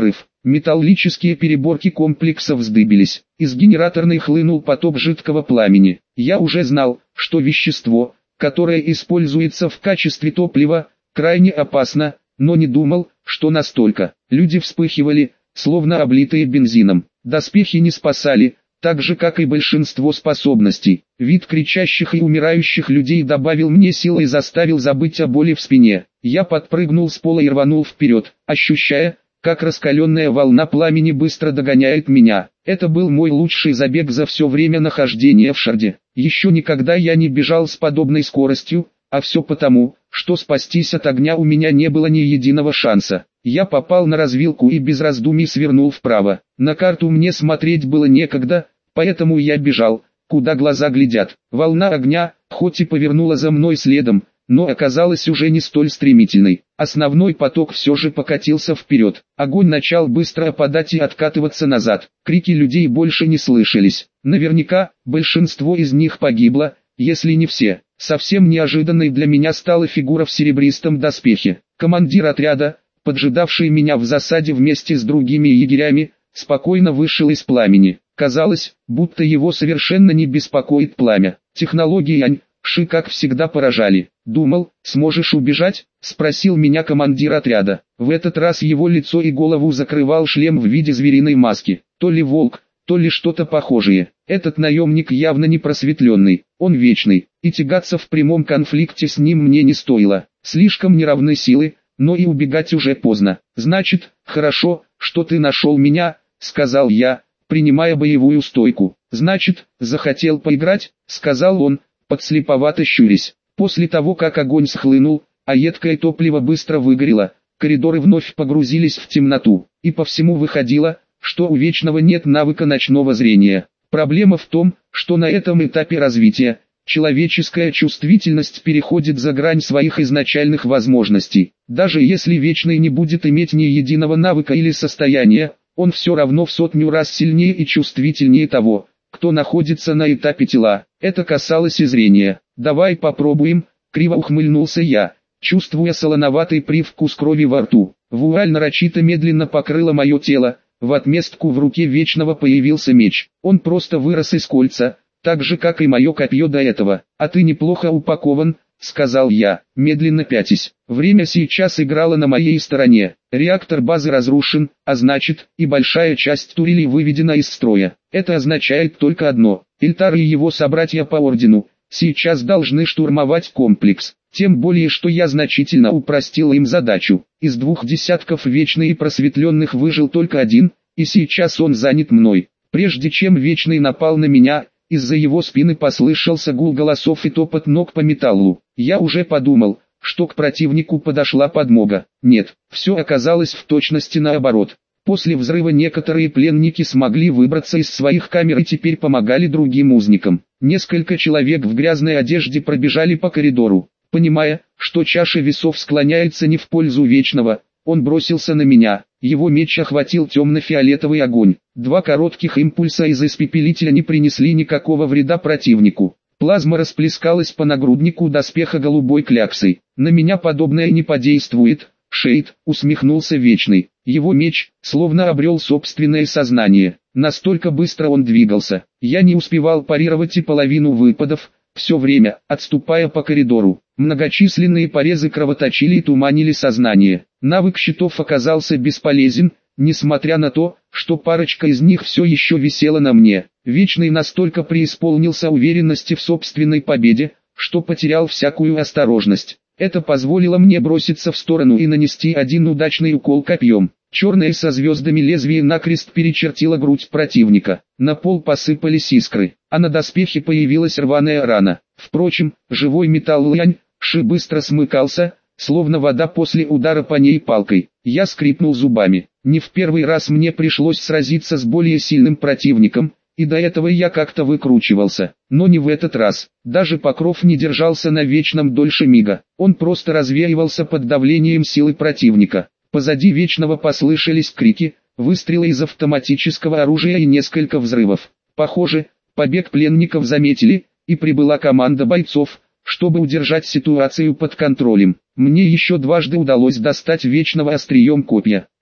Металлические переборки комплекса вздыбились. Из генераторной хлынул поток жидкого пламени. Я уже знал, что вещество, которое используется в качестве топлива, крайне опасно, но не думал, что настолько. Люди вспыхивали, словно облитые бензином. Доспехи не спасали, так же как и большинство способностей. Вид кричащих и умирающих людей добавил мне сил и заставил забыть о боли в спине. Я подпрыгнул с пола и рванул вперед, ощущая, как раскаленная волна пламени быстро догоняет меня. Это был мой лучший забег за все время нахождения в Шарде. Еще никогда я не бежал с подобной скоростью, а все потому, что спастись от огня у меня не было ни единого шанса. Я попал на развилку и без раздумий свернул вправо. На карту мне смотреть было некогда, поэтому я бежал, куда глаза глядят. Волна огня, хоть и повернула за мной следом, но оказалась уже не столь стремительной. Основной поток все же покатился вперед. Огонь начал быстро опадать и откатываться назад. Крики людей больше не слышались. Наверняка, большинство из них погибло, если не все. Совсем неожиданной для меня стала фигура в серебристом доспехе. Командир отряда, поджидавший меня в засаде вместе с другими егерями, спокойно вышел из пламени. Казалось, будто его совершенно не беспокоит пламя. Технологии Янь Ши как всегда поражали. «Думал, сможешь убежать?» – спросил меня командир отряда. В этот раз его лицо и голову закрывал шлем в виде звериной маски. То ли волк, то ли что-то похожее. Этот наемник явно не просветленный, он вечный, и тягаться в прямом конфликте с ним мне не стоило. Слишком неравны силы, но и убегать уже поздно. «Значит, хорошо, что ты нашел меня», – сказал я, принимая боевую стойку. «Значит, захотел поиграть», – сказал он, подслеповато щурясь. После того, как огонь схлынул, а едкое топливо быстро выгорело, коридоры вновь погрузились в темноту, и по всему выходило, что у Вечного нет навыка ночного зрения. Проблема в том, что на этом этапе развития, человеческая чувствительность переходит за грань своих изначальных возможностей. Даже если Вечный не будет иметь ни единого навыка или состояния, он все равно в сотню раз сильнее и чувствительнее того, кто находится на этапе тела. Это касалось и зрения. «Давай попробуем», — криво ухмыльнулся я, чувствуя солоноватый привкус крови во рту. Вуаль нарочито медленно покрыла мое тело, в отместку в руке Вечного появился меч. Он просто вырос из кольца, так же как и мое копье до этого. «А ты неплохо упакован», — сказал я, медленно пятясь. Время сейчас играло на моей стороне. Реактор базы разрушен, а значит, и большая часть турелей выведена из строя. Это означает только одно: Ильтар и его собратья по ордену сейчас должны штурмовать комплекс. Тем более, что я значительно упростил им задачу. Из двух десятков Вечный и просветленных выжил только один, и сейчас он занят мной. Прежде чем Вечный напал на меня, из-за его спины послышался гул голосов и топот ног по металлу. Я уже подумал, что к противнику подошла подмога. Нет, все оказалось в точности наоборот. После взрыва некоторые пленники смогли выбраться из своих камер и теперь помогали другим узникам. Несколько человек в грязной одежде пробежали по коридору. Понимая, что чаша весов склоняется не в пользу Вечного, он бросился на меня. Его меч охватил темно-фиолетовый огонь. Два коротких импульса из испепелителя не принесли никакого вреда противнику. Плазма расплескалась по нагруднику доспеха голубой кляксой. «На меня подобное не подействует, Шейд», — усмехнулся Вечный. Его меч, словно обрел собственное сознание. Настолько быстро он двигался. Я не успевал парировать и половину выпадов, все время, отступая по коридору. Многочисленные порезы кровоточили и туманили сознание. Навык щитов оказался бесполезен, несмотря на то, что парочка из них все еще висела на мне. Вечный настолько преисполнился уверенности в собственной победе, что потерял всякую осторожность. Это позволило мне броситься в сторону и нанести один удачный укол копьем. Черное со звездами лезвие накрест перечертило грудь противника. На пол посыпались искры, а на доспехе появилась рваная рана. Впрочем, живой металл Янь Ши быстро смыкался, словно вода после удара по ней палкой. Я скрипнул зубами. Не в первый раз мне пришлось сразиться с более сильным противником, и до этого я как-то выкручивался. Но не в этот раз. Даже покров не держался на Вечном дольше мига. Он просто развеивался под давлением силы противника. Позади Вечного послышались крики, выстрелы из автоматического оружия и несколько взрывов. Похоже, побег пленников заметили, и прибыла команда бойцов, чтобы удержать ситуацию под контролем. Мне еще дважды удалось достать Вечного острием копья.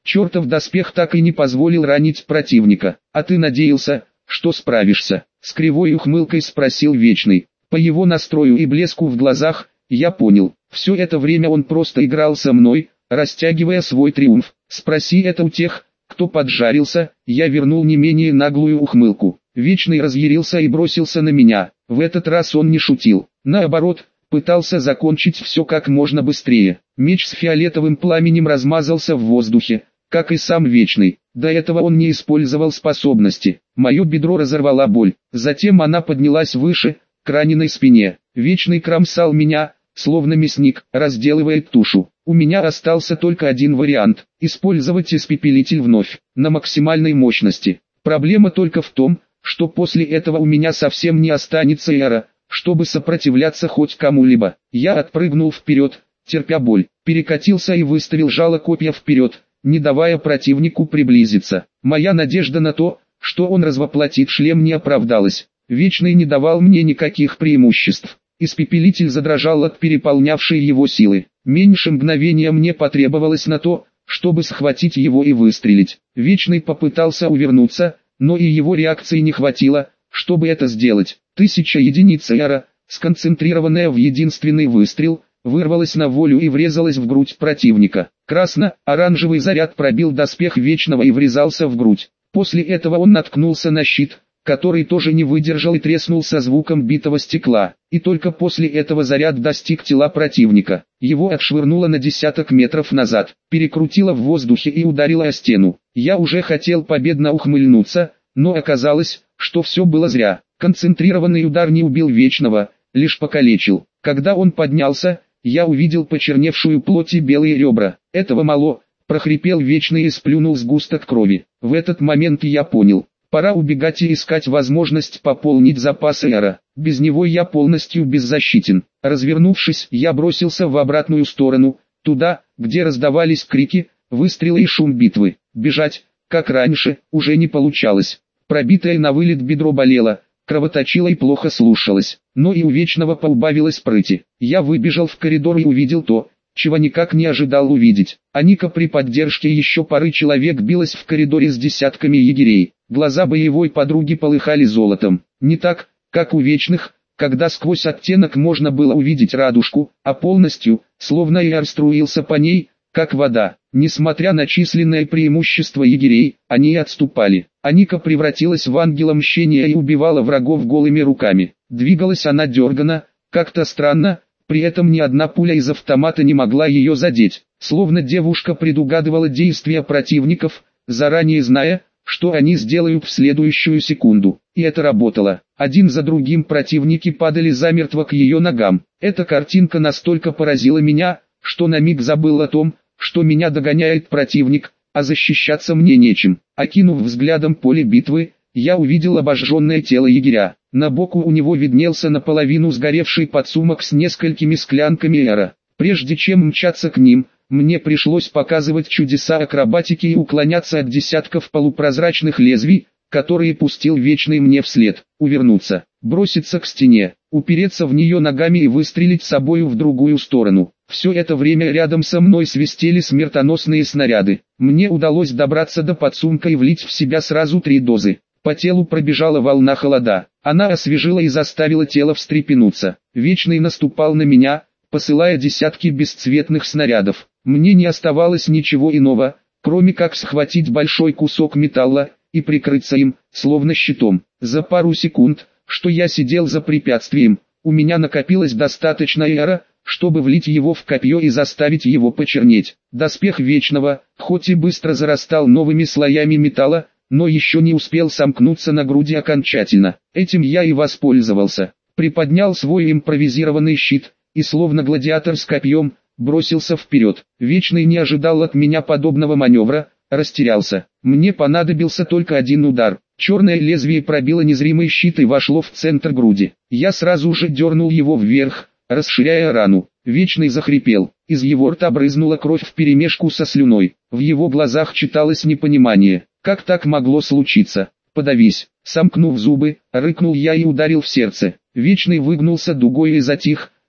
Чертов доспех так и не позволил ранить противника. А ты надеялся, что справишься? С кривой ухмылкой спросил Вечный. По его настрою и блеску в глазах, я понял, все это время он просто играл со мной, растягивая свой триумф. Спроси это у тех, кто поджарился. Я вернул не менее наглую ухмылку. Вечный разъярился и бросился на меня. В этот раз он не шутил. Наоборот, пытался закончить все как можно быстрее. Меч с фиолетовым пламенем размазался в воздухе, как и сам Вечный. До этого он не использовал способности. Мое бедро разорвала боль. Затем она поднялась выше, к раненой спине. Вечный кромсал меня, словно мясник, разделывает тушу. У меня остался только один вариант – использовать испепелитель вновь, на максимальной мощности. Проблема только в том, что после этого у меня совсем не останется яра, чтобы сопротивляться хоть кому-либо. Я отпрыгнул вперед, терпя боль, перекатился и выставил жало копья вперед, не давая противнику приблизиться. Моя надежда на то, что он развоплотит шлем, не оправдалась. Вечный не давал мне никаких преимуществ. Испепелитель задрожал от переполнявшей его силы. Меньше мгновения мне потребовалось на то, чтобы схватить его и выстрелить. Вечный попытался увернуться, но и его реакции не хватило, чтобы это сделать. Тысяча единиц яра, сконцентрированная в единственный выстрел, вырвалась на волю и врезалась в грудь противника. Красно-оранжевый заряд пробил доспех Вечного и врезался в грудь. После этого он наткнулся на щит, который тоже не выдержал и треснул со звуком битого стекла. И только после этого заряд достиг тела противника. Его отшвырнуло на десяток метров назад, перекрутило в воздухе и ударило о стену. Я уже хотел победно ухмыльнуться, но оказалось, что все было зря. Концентрированный удар не убил Вечного, лишь покалечил. Когда он поднялся, я увидел почерневшую плоть и белые ребра. Этого мало, прохрипел Вечный и сплюнул сгусток крови. В этот момент я понял. Пора убегать и искать возможность пополнить запасы яра. Без него я полностью беззащитен. Развернувшись, я бросился в обратную сторону, туда, где раздавались крики, выстрелы и шум битвы. Бежать, как раньше, уже не получалось. Пробитое на вылет бедро болело, кровоточило и плохо слушалось. Но и у Вечного поубавилось прыти. Я выбежал в коридор и увидел то, чего никак не ожидал увидеть. Аника при поддержке еще пары человек билась в коридоре с десятками егерей. Глаза боевой подруги полыхали золотом. Не так, как у Вечных, когда сквозь оттенок можно было увидеть радужку, а полностью, словно яр струился по ней, как вода. Несмотря на численное преимущество егерей, они отступали. Аника превратилась в ангела мщения и убивала врагов голыми руками. Двигалась она дерганно, как-то странно, при этом ни одна пуля из автомата не могла ее задеть. Словно девушка предугадывала действия противников, заранее зная, что они сделают в следующую секунду. И это работало. Один за другим противники падали замертво к ее ногам. Эта картинка настолько поразила меня, что на миг забыл о том, что меня догоняет противник, а защищаться мне нечем. Окинув взглядом поле битвы, я увидел обожженное тело егеря. На боку у него виднелся наполовину сгоревший подсумок с несколькими склянками яра. Прежде чем мчаться к ним, мне пришлось показывать чудеса акробатики и уклоняться от десятков полупрозрачных лезвий, которые пустил Вечный мне вслед. Увернуться, броситься к стене, упереться в нее ногами и выстрелить собою в другую сторону. Все это время рядом со мной свистели смертоносные снаряды. Мне удалось добраться до подсумка и влить в себя сразу три дозы. По телу пробежала волна холода. Она освежила и заставила тело встрепенуться. Вечный наступал на меня, посылая десятки бесцветных снарядов. Мне не оставалось ничего иного, кроме как схватить большой кусок металла и прикрыться им, словно щитом. За пару секунд, что я сидел за препятствием, у меня накопилось достаточно яра, чтобы влить его в копье и заставить его почернеть. Доспех Вечного, хоть и быстро зарастал новыми слоями металла, но еще не успел сомкнуться на груди окончательно. Этим я и воспользовался. Приподнял свой импровизированный щит, и словно гладиатор с копьем, бросился вперед. Вечный не ожидал от меня подобного маневра, растерялся. Мне понадобился только один удар. Черное лезвие пробило незримый щит и вошло в центр груди. Я сразу же дернул его вверх, расширяя рану. Вечный захрипел. Из его рта брызнула кровь вперемешку со слюной. В его глазах читалось непонимание. Как так могло случиться? Подавись. Сомкнув зубы, рыкнул я и ударил в сердце. Вечный выгнулся дугой и затих,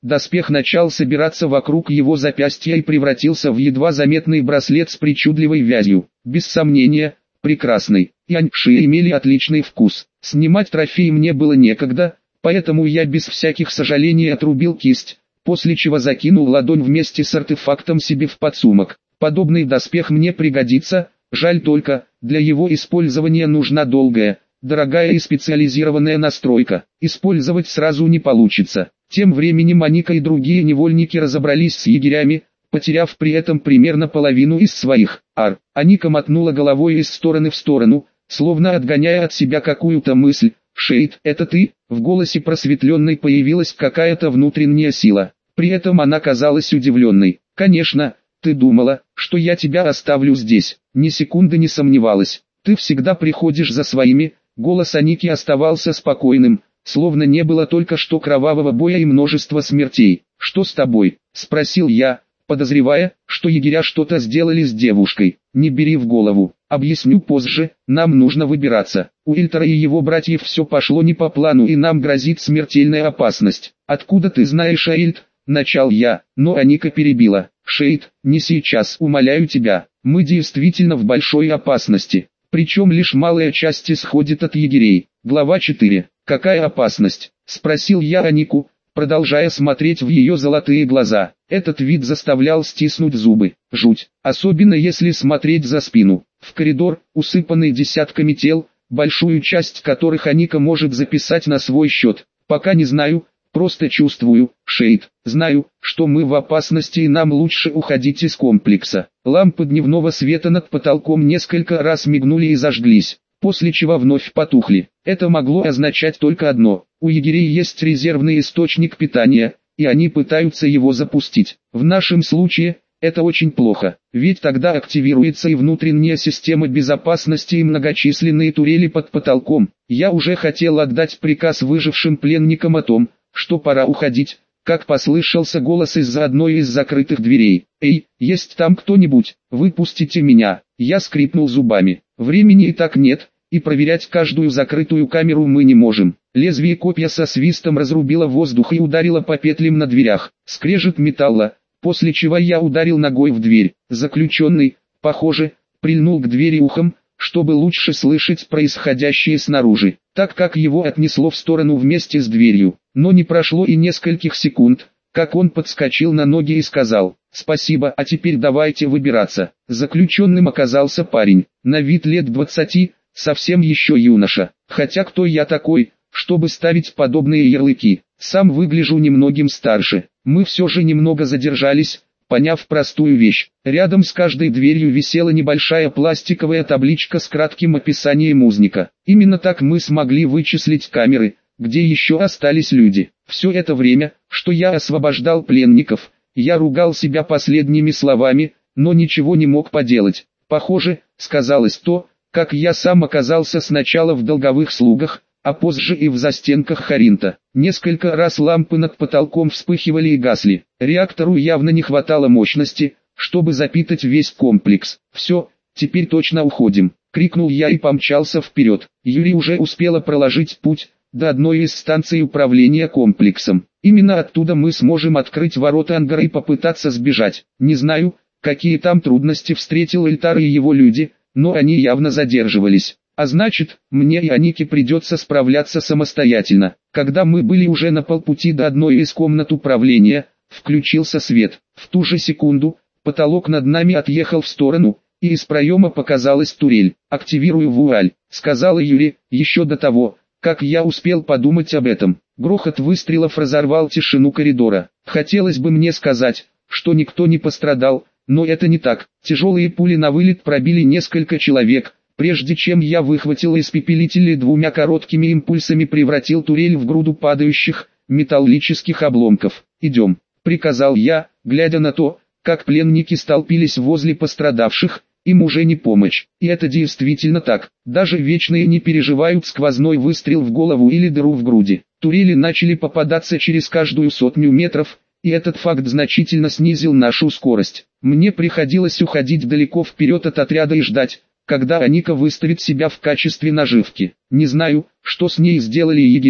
Доспех начал собираться вокруг его запястья и превратился в едва заметный браслет с причудливой вязью. Без сомнения, прекрасный. Яньши имели отличный вкус. Снимать трофей мне было некогда, поэтому я без всяких сожалений отрубил кисть, после чего закинул ладонь вместе с артефактом себе в подсумок. Подобный доспех мне пригодится, жаль только, для его использования нужна долгая, дорогая и специализированная настройка. Использовать сразу не получится. Тем временем Аника и другие невольники разобрались с егерями, потеряв при этом примерно половину из своих ар. Аника мотнула головой из стороны в сторону, словно отгоняя от себя какую-то мысль. «Шейд, это ты?» В голосе просветленной появилась какая-то внутренняя сила. При этом она казалась удивленной. «Конечно, ты думала, что я тебя оставлю здесь?» Ни секунды не сомневалась. «Ты всегда приходишь за своими». Голос Аники оставался спокойным, словно не было только что кровавого боя и множества смертей. «Что с тобой?» – спросил я, подозревая, что егеря что-то сделали с девушкой. «Не бери в голову, объясню позже, нам нужно выбираться. У Ильтера и его братьев все пошло не по плану и нам грозит смертельная опасность». «Откуда ты знаешь, Аильт?» – начал я, но Аника перебила. «Шейд, не сейчас, умоляю тебя, мы действительно в большой опасности. Причем лишь малая часть исходит от егерей». Глава четыре. «Какая опасность?» – спросил я Анику, продолжая смотреть в ее золотые глаза. Этот вид заставлял стиснуть зубы. Жуть, особенно если смотреть за спину. В коридор, усыпанный десятками тел, большую часть которых Аника может записать на свой счет. «Пока не знаю, просто чувствую, Шейд, знаю, что мы в опасности и нам лучше уходить из комплекса». Лампы дневного света над потолком несколько раз мигнули и зажглись, после чего вновь потухли. Это могло означать только одно: у егерей есть резервный источник питания, и они пытаются его запустить. В нашем случае, это очень плохо, ведь тогда активируется и внутренняя система безопасности и многочисленные турели под потолком. Я уже хотел отдать приказ выжившим пленникам о том, что пора уходить, как послышался голос из-за одной из закрытых дверей. «Эй, есть там кто-нибудь? Выпустите меня!» Я скрипнул зубами. Времени и так нет, и проверять каждую закрытую камеру мы не можем. Лезвие копья со свистом разрубило воздух и ударило по петлям на дверях. Скрежет металла, после чего я ударил ногой в дверь. Заключенный, похоже, прильнул к двери ухом, чтобы лучше слышать происходящее снаружи, так как его отнесло в сторону вместе с дверью. Но не прошло и нескольких секунд, как он подскочил на ноги и сказал: «Спасибо, а теперь давайте выбираться». Заключенным оказался парень, на вид лет двадцати, совсем еще юноша. Хотя кто я такой, чтобы ставить подобные ярлыки? Сам выгляжу немногим старше. Мы все же немного задержались, поняв простую вещь. Рядом с каждой дверью висела небольшая пластиковая табличка с кратким описанием узника. Именно так мы смогли вычислить камеры, где еще остались люди. Все это время, что я освобождал пленников, я ругал себя последними словами, но ничего не мог поделать. Похоже, сказалось то, как я сам оказался сначала в долговых слугах, а позже и в застенках Харинта. Несколько раз лампы над потолком вспыхивали и гасли. Реактору явно не хватало мощности, чтобы запитать весь комплекс. «Все, теперь точно уходим», — крикнул я и помчался вперед. Юри уже успела проложить путь до одной из станций управления комплексом. Именно оттуда мы сможем открыть ворота ангара и попытаться сбежать. Не знаю, какие там трудности встретил Эльтар и его люди, но они явно задерживались. А значит, мне и Анике придется справляться самостоятельно. Когда мы были уже на полпути до одной из комнат управления, включился свет. В ту же секунду, потолок над нами отъехал в сторону, и из проема показалась турель. «Активирую вуаль», — сказала Юри, еще до того, как я успел подумать об этом. Грохот выстрелов разорвал тишину коридора. Хотелось бы мне сказать, что никто не пострадал, но это не так. Тяжелые пули на вылет пробили несколько человек, прежде чем я выхватил испепелитель и двумя короткими импульсами превратил турель в груду падающих металлических обломков. «Идем», — приказал я, глядя на то, как пленники столпились возле пострадавших. Им уже не помочь. И это действительно так. Даже вечные не переживают сквозной выстрел в голову или дыру в груди. Турели начали попадаться через каждую сотню метров, и этот факт значительно снизил нашу скорость. Мне приходилось уходить далеко вперед от отряда и ждать, когда Аника выставит себя в качестве наживки. Не знаю, что с ней сделали егеря,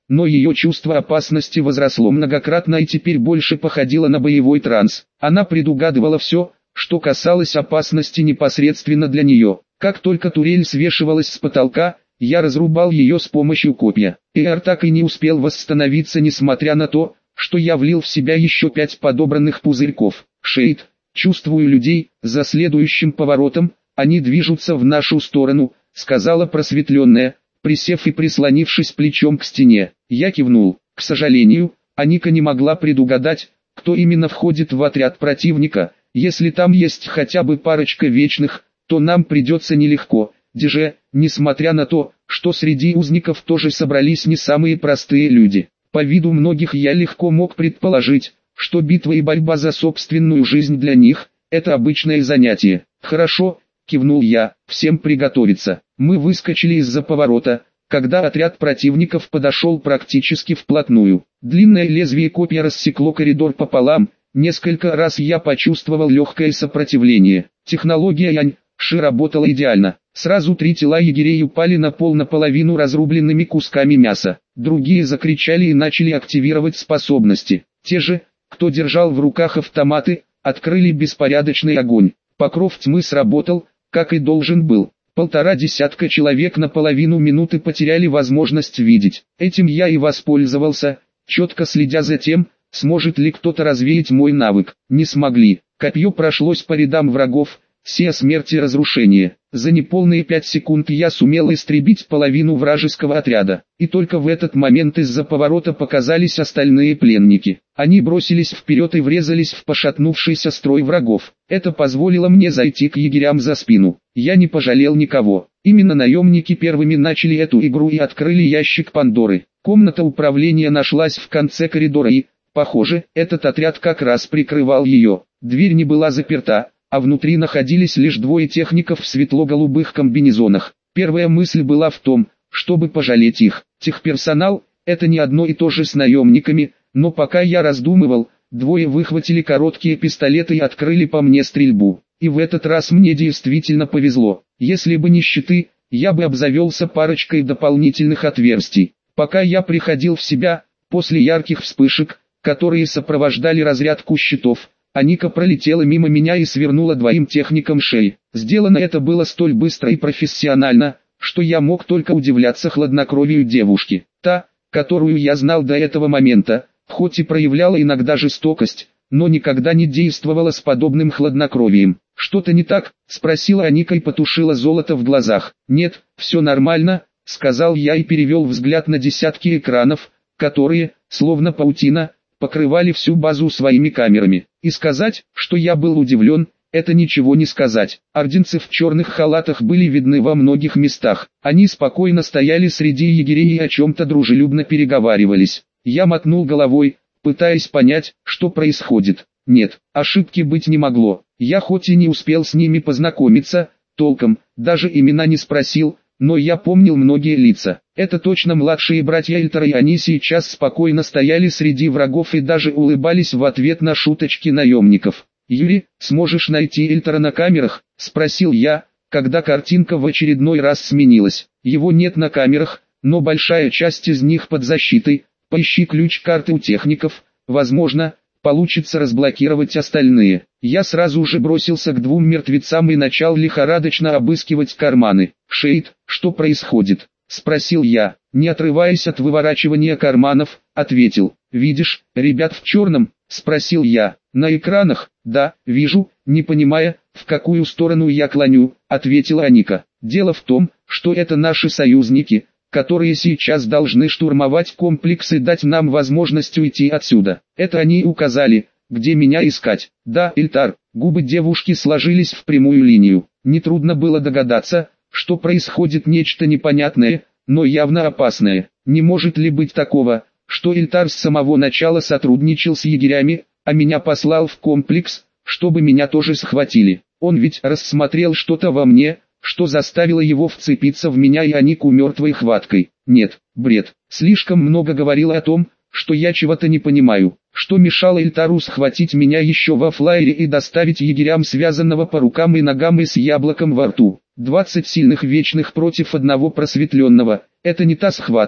но ее чувство опасности возросло многократно и теперь больше походило на боевой транс. Она предугадывала все, что касалось опасности непосредственно для нее. Как только турель свешивалась с потолка, я разрубал ее с помощью копья. Эйар так и не успел восстановиться, несмотря на то, что я влил в себя еще пять подобранных пузырьков. Шейд, чувствую людей, за следующим поворотом, они движутся в нашу сторону, сказала просветленная, присев и прислонившись плечом к стене. Я кивнул. К сожалению, Аника не могла предугадать, кто именно входит в отряд противника. Если там есть хотя бы парочка вечных, то нам придется нелегко. Диже, несмотря на то, что среди узников тоже собрались не самые простые люди. По виду многих я легко мог предположить, что битва и борьба за собственную жизнь для них – это обычное занятие. «Хорошо», – кивнул я, – «всем приготовиться». Мы выскочили из-за поворота, когда отряд противников подошел практически вплотную. Длинное лезвие копья рассекло коридор пополам, несколько раз я почувствовал легкое сопротивление. Технология Янь-Ши работала идеально. Сразу три тела егерей упали на пол наполовину разрубленными кусками мяса. Другие закричали и начали активировать способности. Те же, кто держал в руках автоматы, открыли беспорядочный огонь. Покров тьмы сработал, как и должен был. Полтора десятка человек на половину минуты потеряли возможность видеть. Этим я и воспользовался, четко следя за тем, сможет ли кто-то развеять мой навык. Не смогли. Копье прошлось по рядам врагов, сея смерть и разрушение. За неполные пять секунд я сумел истребить половину вражеского отряда. И только в этот момент из-за поворота показались остальные пленники. Они бросились вперед и врезались в пошатнувшийся строй врагов. Это позволило мне зайти к егерям за спину. Я не пожалел никого. Именно наемники первыми начали эту игру и открыли ящик Пандоры. Комната управления нашлась в конце коридора и, похоже, этот отряд как раз прикрывал ее. Дверь не была заперта, а внутри находились лишь двое техников в светло-голубых комбинезонах. Первая мысль была в том, чтобы пожалеть их. Техперсонал – это не одно и то же с наемниками, но пока я раздумывал, двое выхватили короткие пистолеты и открыли по мне стрельбу. И в этот раз мне действительно повезло. Если бы не щиты, я бы обзавелся парочкой дополнительных отверстий. Пока я приходил в себя, после ярких вспышек, которые сопровождали разрядку щитов, Аника пролетела мимо меня и свернула двоим техникам шеи. Сделано это было столь быстро и профессионально, что я мог только удивляться хладнокровию девушки. Та, которую я знал до этого момента, хоть и проявляла иногда жестокость, но никогда не действовала с подобным хладнокровием. «Что-то не так?» – спросила Аника и потушила золото в глазах. «Нет, все нормально», – сказал я и перевел взгляд на десятки экранов, которые, словно паутина, покрывали всю базу своими камерами. И сказать, что я был удивлен, это ничего не сказать. Орденцы в черных халатах были видны во многих местах. Они спокойно стояли среди егерей и о чем-то дружелюбно переговаривались. Я мотнул головой, пытаясь понять, что происходит. Нет, ошибки быть не могло. Я хоть и не успел с ними познакомиться, толком, даже имена не спросил, но я помнил многие лица. Это точно младшие братья Эльтера, и они сейчас спокойно стояли среди врагов и даже улыбались в ответ на шуточки наемников. «Юрий, сможешь найти Эльтера на камерах?» – спросил я, когда картинка в очередной раз сменилась. «Его нет на камерах, но большая часть из них под защитой. Поищи ключ-карты у техников, возможно, получится разблокировать остальные». Я сразу же бросился к двум мертвецам и начал лихорадочно обыскивать карманы. «Шейд, что происходит?» – спросил я, не отрываясь от выворачивания карманов, ответил. «Видишь, ребят в черном?» – спросил я. «На экранах?» «Да, вижу», не понимая, в какую сторону я клоню, ответила Аника. «Дело в том, что это наши союзники, которые сейчас должны штурмовать комплекс и дать нам возможность уйти отсюда. Это они указали, где меня искать». «Да, Эльтар». Губы девушки сложились в прямую линию. Нетрудно было догадаться, что происходит нечто непонятное, но явно опасное. Не может ли быть такого, что Эльтар с самого начала сотрудничал с егерями, а меня послал в комплекс, чтобы меня тоже схватили? Он ведь рассмотрел что-то во мне, что заставило его вцепиться в меня и Анику мертвой хваткой. Нет, бред. Слишком много говорило о том, что я чего-то не понимаю. Что мешало Эльтару схватить меня еще во флайере и доставить егерям связанного по рукам и ногам и с яблоком во рту? Двадцать сильных вечных против одного просветленного. Это не та схватка,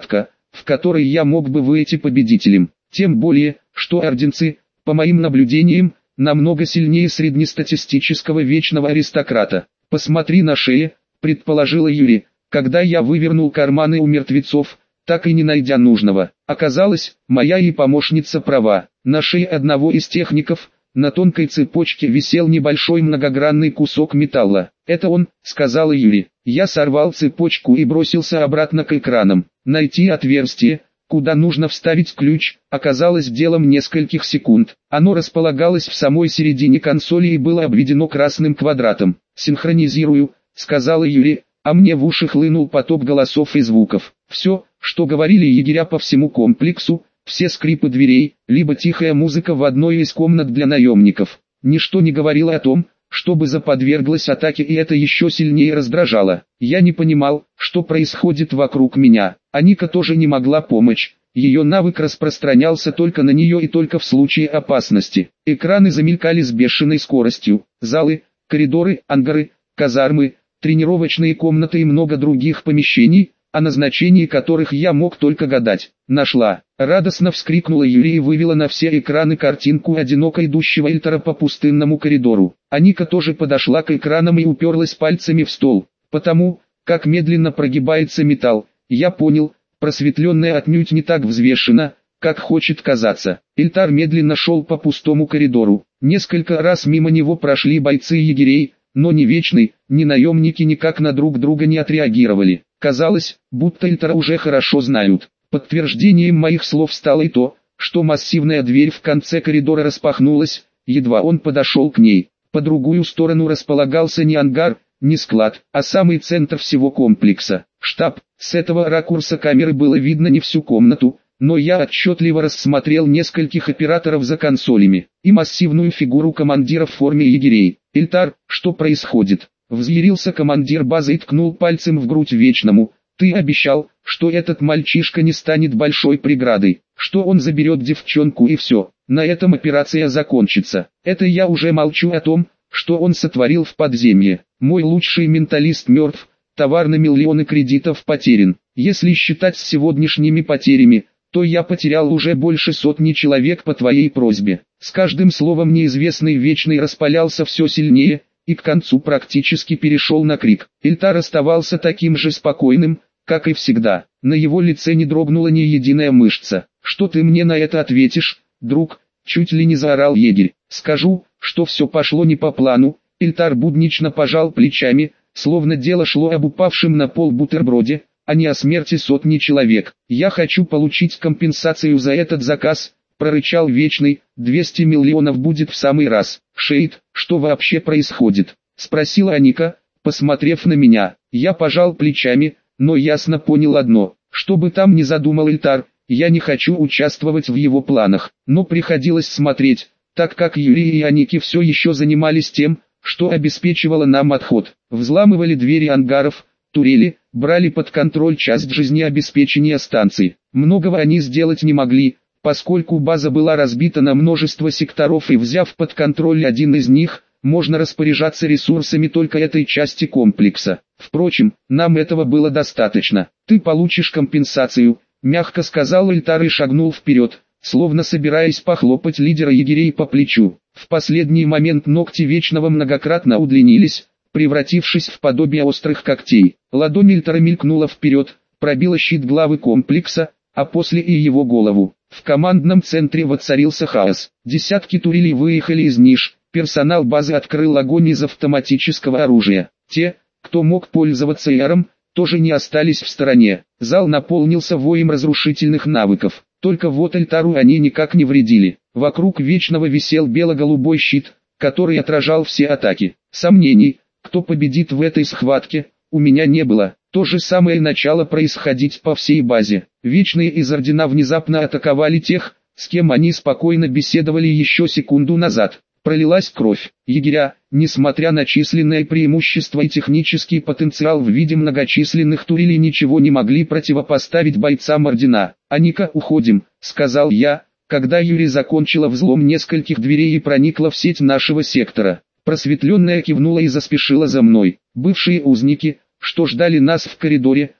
в которой я мог бы выйти победителем. Тем более, что орденцы, по моим наблюдениям, намного сильнее среднестатистического вечного аристократа. «Посмотри на шею», — предположила Юри, когда я вывернул карманы у мертвецов, так и не найдя нужного. Оказалось, моя и помощница права. На шее одного из техников, на тонкой цепочке висел небольшой многогранный кусок металла. «Это он», — сказала Юри. Я сорвал цепочку и бросился обратно к экранам. Найти отверстие, куда нужно вставить ключ, оказалось делом нескольких секунд. Оно располагалось в самой середине консоли и было обведено красным квадратом. «Синхронизирую», — сказала Юри, а мне в уши хлынул поток голосов и звуков. Все, что говорили егеря по всему комплексу, все скрипы дверей, либо тихая музыка в одной из комнат для наемников. Ничто не говорило о том, чтобы заподверглась атаке, и это еще сильнее раздражало. Я не понимал, что происходит вокруг меня. Аника тоже не могла помочь. Ее навык распространялся только на нее и только в случае опасности. Экраны замелькали с бешеной скоростью. Залы, коридоры, ангары, казармы, тренировочные комнаты и много других помещений, о назначении которых я мог только гадать. «Нашла!» — радостно вскрикнула Юрия и вывела на все экраны картинку одиноко идущего Эльтара по пустынному коридору. Аника тоже подошла к экранам и уперлась пальцами в стол. Потому, как медленно прогибается металл, я понял, просветленная отнюдь не так взвешена, как хочет казаться. Эльтар медленно шел по пустому коридору. Несколько раз мимо него прошли бойцы егерей, но ни Вечный, ни наемники никак на друг друга не отреагировали. Казалось, будто Эльтара уже хорошо знают. Подтверждением моих слов стало и то, что массивная дверь в конце коридора распахнулась, едва он подошел к ней. По другую сторону располагался не ангар, не склад, а самый центр всего комплекса. Штаб. С этого ракурса камеры было видно не всю комнату, но я отчетливо рассмотрел нескольких операторов за консолями и массивную фигуру командира в форме егерей. «Эльтар, что происходит?» Взъярился командир базы и ткнул пальцем в грудь Вечному. «Ты обещал, что этот мальчишка не станет большой преградой, что он заберет девчонку и все, на этом операция закончится. Это я уже молчу о том, что он сотворил в подземье. Мой лучший менталист мертв, товар на миллионы кредитов потерян. Если считать с сегодняшними потерями, то я потерял уже больше сотни человек по твоей просьбе». С каждым словом неизвестный Вечный распалялся все сильнее, и к концу практически перешел на крик. Эльтар оставался таким же спокойным, как и всегда. На его лице не дрогнула ни единая мышца. «Что ты мне на это ответишь, друг?» — чуть ли не заорал егерь. «Скажу, что все пошло не по плану». Эльтар буднично пожал плечами, словно дело шло об упавшем на пол бутерброде, а не о смерти сотни человек. «Я хочу получить компенсацию за этот заказ», — прорычал Вечный. «двести миллионов будет в самый раз». «Шейд, что вообще происходит?» — спросила Аника, посмотрев на меня. Я пожал плечами, но ясно понял одно: что бы там ни задумал Эльтар, я не хочу участвовать в его планах. Но приходилось смотреть, так как Юрий и Аники все еще занимались тем, что обеспечивало нам отход. Взламывали двери ангаров, турели, брали под контроль часть жизнеобеспечения станции. Многого они сделать не могли, поскольку база была разбита на множество секторов, и взяв под контроль один из них, можно распоряжаться ресурсами только этой части комплекса. Впрочем, нам этого было достаточно. «Ты получишь компенсацию», — мягко сказал Эльтар и шагнул вперед, словно собираясь похлопать лидера егерей по плечу. В последний момент ногти Вечного многократно удлинились, превратившись в подобие острых когтей. Ладонь Эльтара мелькнула вперед, пробила щит главы комплекса, а после и его голову. В командном центре воцарился хаос. Десятки турелей выехали из ниш, персонал базы открыл огонь из автоматического оружия. Те, кто мог пользоваться ИАРом, тоже не остались в стороне. Зал наполнился воем разрушительных навыков. Только вот Эльтару они никак не вредили. Вокруг Вечного висел бело-голубой щит, который отражал все атаки. Сомнений, кто победит в этой схватке, у меня не было. То же самое начало происходить по всей базе. Вечные из Ордена внезапно атаковали тех, с кем они спокойно беседовали еще секунду назад. Пролилась кровь. Егеря, несмотря на численное преимущество и технический потенциал в виде многочисленных турелей, ничего не могли противопоставить бойцам Ордена. «Аника, уходим», — сказал я, когда Юри закончила взлом нескольких дверей и проникла в сеть нашего сектора. Просветленная кивнула и заспешила за мной. Бывшие узники, что ждали нас в коридоре,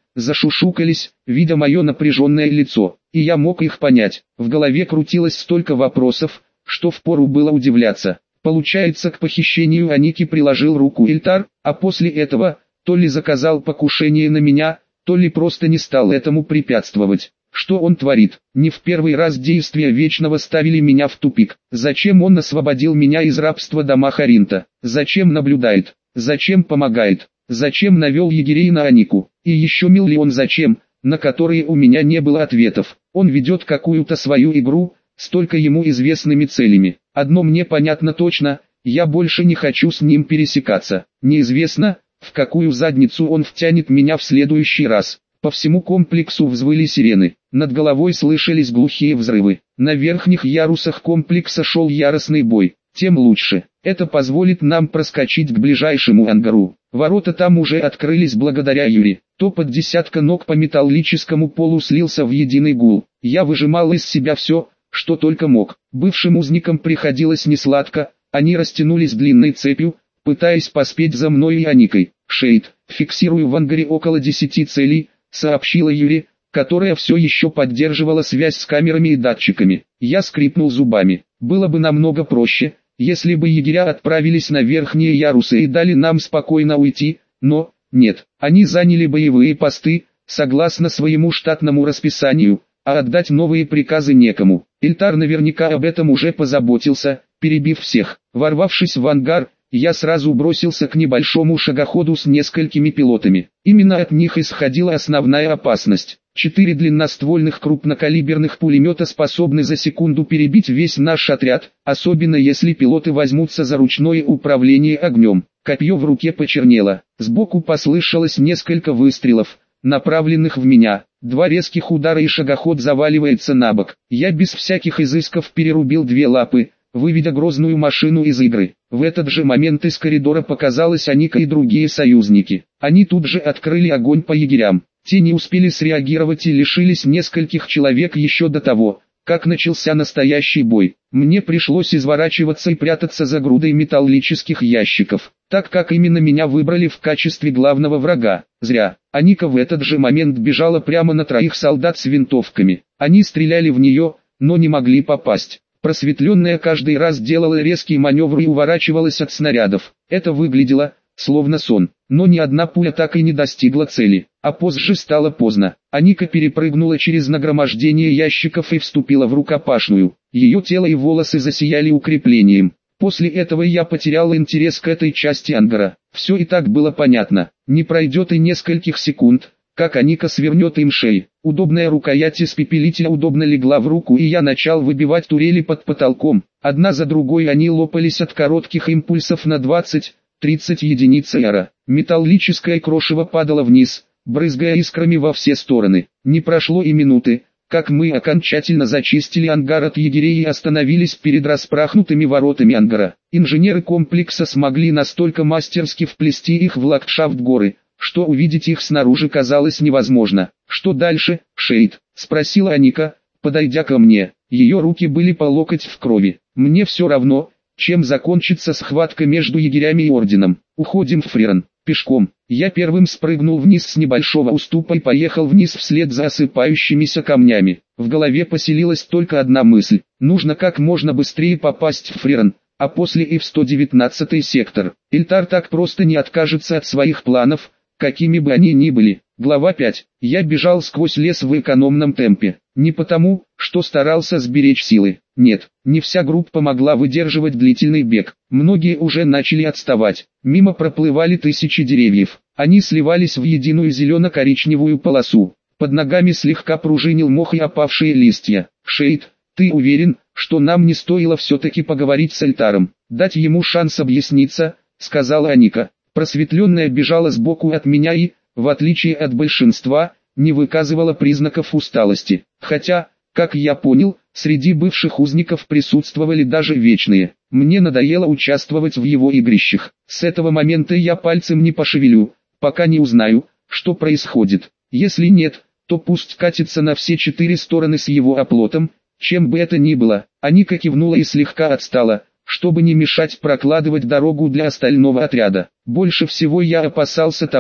зашушукались, видя мое напряженное лицо, и я мог их понять. В голове крутилось столько вопросов, что впору было удивляться. Получается, к похищению Аники приложил руку Ильтар, а после этого, то ли заказал покушение на меня, то ли просто не стал этому препятствовать. Что он творит? Не в первый раз действия Вечного ставили меня в тупик. Зачем он освободил меня из рабства дома Харинта? Зачем наблюдает? Зачем помогает? Зачем навел егерей на Анику? И еще миллион зачем, на которые у меня не было ответов. Он ведет какую-то свою игру, столько ему известными целями. Одно мне понятно точно, я больше не хочу с ним пересекаться. Неизвестно, в какую задницу он втянет меня в следующий раз. По всему комплексу взвыли сирены, над головой слышались глухие взрывы. На верхних ярусах комплекса шел яростный бой, тем лучше. Это позволит нам проскочить к ближайшему ангару. Ворота там уже открылись благодаря Юре. Топот десятка ног по металлическому полу слился в единый гул. Я выжимал из себя все, что только мог. Бывшим узникам приходилось несладко, они растянулись длинной цепью, пытаясь поспеть за мной и Аникой. «Шейд, фиксирую в ангаре около десяти целей», — сообщила Юри, которая все еще поддерживала связь с камерами и датчиками. Я скрипнул зубами. Было бы намного проще, если бы егеря отправились на верхние ярусы и дали нам спокойно уйти, но, нет, они заняли боевые посты, согласно своему штатному расписанию, а отдать новые приказы некому. Ильтар наверняка об этом уже позаботился, перебив всех. Ворвавшись в ангар, я сразу бросился к небольшому шагоходу с несколькими пилотами. Именно от них исходила основная опасность. Четыре длинноствольных крупнокалиберных пулемета способны за секунду перебить весь наш отряд, особенно если пилоты возьмутся за ручное управление огнем. Копье в руке почернело. Сбоку послышалось несколько выстрелов, направленных в меня. Два резких удара и шагоход заваливается на бок. Я без всяких изысков перерубил две лапы, выведя грозную машину из игры. В этот же момент из коридора показалась Аника и другие союзники. Они тут же открыли огонь по егерям. Те не успели среагировать и лишились нескольких человек еще до того, как начался настоящий бой. Мне пришлось изворачиваться и прятаться за грудой металлических ящиков, так как именно меня выбрали в качестве главного врага. Зря. Аника в этот же момент бежала прямо на троих солдат с винтовками. Они стреляли в нее, но не могли попасть. Просветленная каждый раз делала резкий маневр и уворачивалась от снарядов. Это выглядело, словно сон, но ни одна пуля так и не достигла цели. А позже стало поздно. Аника перепрыгнула через нагромождение ящиков и вступила в рукопашную. Ее тело и волосы засияли укреплением. После этого я потерял интерес к этой части ангара. Все и так было понятно. Не пройдет и нескольких секунд, как Аника свернет им шеи. Удобная рукоять испепелителя удобно легла в руку, и я начал выбивать турели под потолком. Одна за другой они лопались от коротких импульсов на двадцать-тридцать единиц эра. Металлическое крошево падало вниз, брызгая искрами во все стороны. Не прошло и минуты, как мы окончательно зачистили ангар от егерей и остановились перед распахнутыми воротами ангара. Инженеры комплекса смогли настолько мастерски вплести их в ландшафт горы, что увидеть их снаружи казалось невозможно. «Что дальше, Шейд?» — спросила Аника, подойдя ко мне. Ее руки были по локоть в крови. «Мне все равно, чем закончится схватка между егерями и орденом. Уходим в Фриран, пешком». Я первым спрыгнул вниз с небольшого уступа и поехал вниз вслед за осыпающимися камнями. В голове поселилась только одна мысль: нужно как можно быстрее попасть в Фриран, а после и в сто девятнадцатый сектор. Ильтар так просто не откажется от своих планов, какими бы они ни были. Глава пять. Я бежал сквозь лес в экономном темпе. Не потому, что старался сберечь силы. Нет, не вся группа могла выдерживать длительный бег. Многие уже начали отставать. Мимо проплывали тысячи деревьев. Они сливались в единую зелено-коричневую полосу. Под ногами слегка пружинил мох и опавшие листья. «Шейд, ты уверен, что нам не стоило все-таки поговорить с Ильтаром? Дать ему шанс объясниться?» — сказала Аника. Просветленная бежала сбоку от меня и, в отличие от большинства, не выказывала признаков усталости. Хотя, как я понял, среди бывших узников присутствовали даже вечные. Мне надоело участвовать в его игрищах. С этого момента я пальцем не пошевелю, пока не узнаю, что происходит. Если нет, то пусть катится на все четыре стороны с его оплотом, чем бы это ни было. Аника кивнула и слегка отстала, чтобы не мешать прокладывать дорогу для остального отряда. Больше всего я опасался того,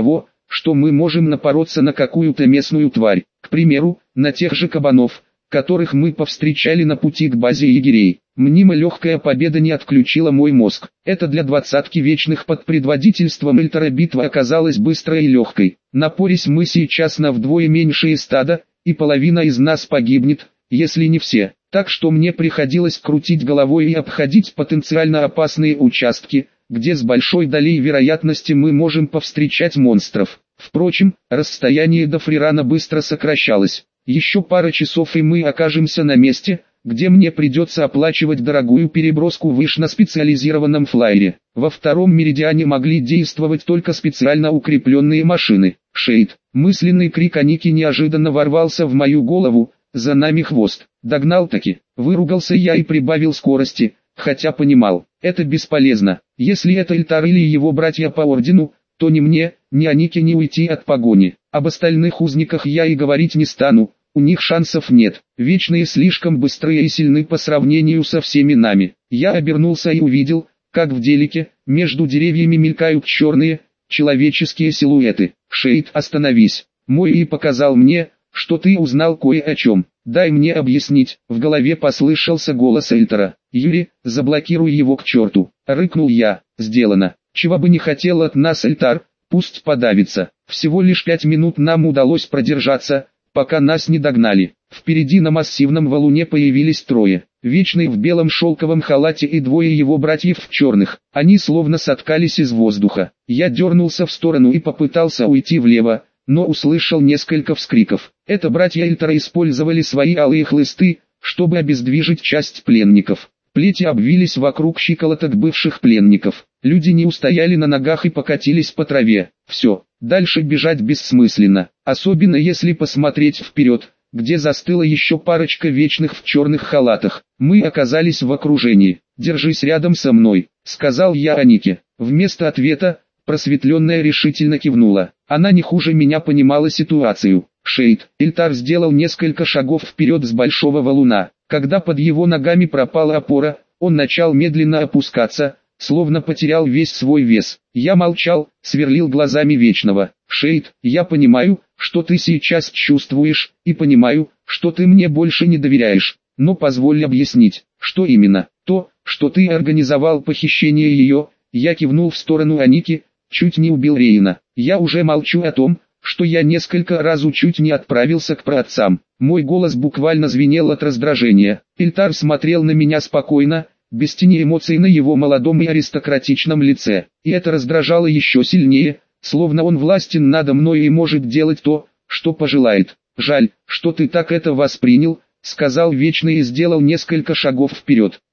что мы можем напороться на какую-то местную тварь, к примеру, на тех же кабанов, которых мы повстречали на пути к базе егерей. Мнимо легкая победа не отключила мой мозг. Это для двадцатки вечных под предводительством Эльтара битва оказалась быстрой и легкой. Напорись мы сейчас на вдвое меньшее стадо, и половина из нас погибнет, если не все. Так что мне приходилось крутить головой и обходить потенциально опасные участки, где с большой долей вероятности мы можем повстречать монстров. Впрочем, расстояние до Фрирана быстро сокращалось. Еще пара часов и мы окажемся на месте, где мне придется оплачивать дорогую переброску выш на специализированном флайере. Во втором меридиане могли действовать только специально укрепленные машины. Шейд. Мысленный крик Аники неожиданно ворвался в мою голову, за нами хвост. Догнал-таки. Выругался я и прибавил скорости, хотя понимал, это бесполезно. Если это Эльтар или его братья по ордену, то ни мне, ни Анике не уйти от погони. Об остальных узниках я и говорить не стану, у них шансов нет. Вечные слишком быстрые и сильны по сравнению со всеми нами. Я обернулся и увидел, как в Делике, между деревьями мелькают черные, человеческие силуэты. Шейд, остановись. Мой и показал мне, что ты узнал кое о чем. Дай мне объяснить. В голове послышался голос Эльтара. Юри, заблокируй его к черту. Рыкнул я. Сделано. Чего бы не хотел от нас Эльтар, пусть подавится. Всего лишь пять минут нам удалось продержаться, пока нас не догнали. Впереди на массивном валуне появились трое. Вечный в белом шелковом халате и двое его братьев в черных. Они словно соткались из воздуха. Я дернулся в сторону и попытался уйти влево, но услышал несколько вскриков. Это братья Эльтара использовали свои алые хлысты, чтобы обездвижить часть пленников. Плети обвились вокруг щиколоток бывших пленников. Люди не устояли на ногах и покатились по траве. Все, дальше бежать бессмысленно, особенно если посмотреть вперед, где застыла еще парочка вечных в черных халатах. Мы оказались в окружении. «Держись рядом со мной», — сказал я Анике. Вместо ответа, просветленная решительно кивнула. Она не хуже меня понимала ситуацию. Шейд. Эльтар сделал несколько шагов вперед с большого валуна. Когда под его ногами пропала опора, он начал медленно опускаться, словно потерял весь свой вес. Я молчал, сверлил глазами Вечного. «Шейд, я понимаю, что ты сейчас чувствуешь, и понимаю, что ты мне больше не доверяешь, но позволь объяснить, что именно. То, что ты организовал похищение ее», я кивнул в сторону Аники, «чуть не убил Рейна. Я уже молчу о том, что я несколько раз чуть не отправился к праотцам». Мой голос буквально звенел от раздражения. Эльтар смотрел на меня спокойно, без тени эмоций на его молодом и аристократичном лице. И это раздражало еще сильнее, словно он властен надо мной и может делать то, что пожелает. «Жаль, что ты так это воспринял», — сказал Вечный и сделал несколько шагов вперед.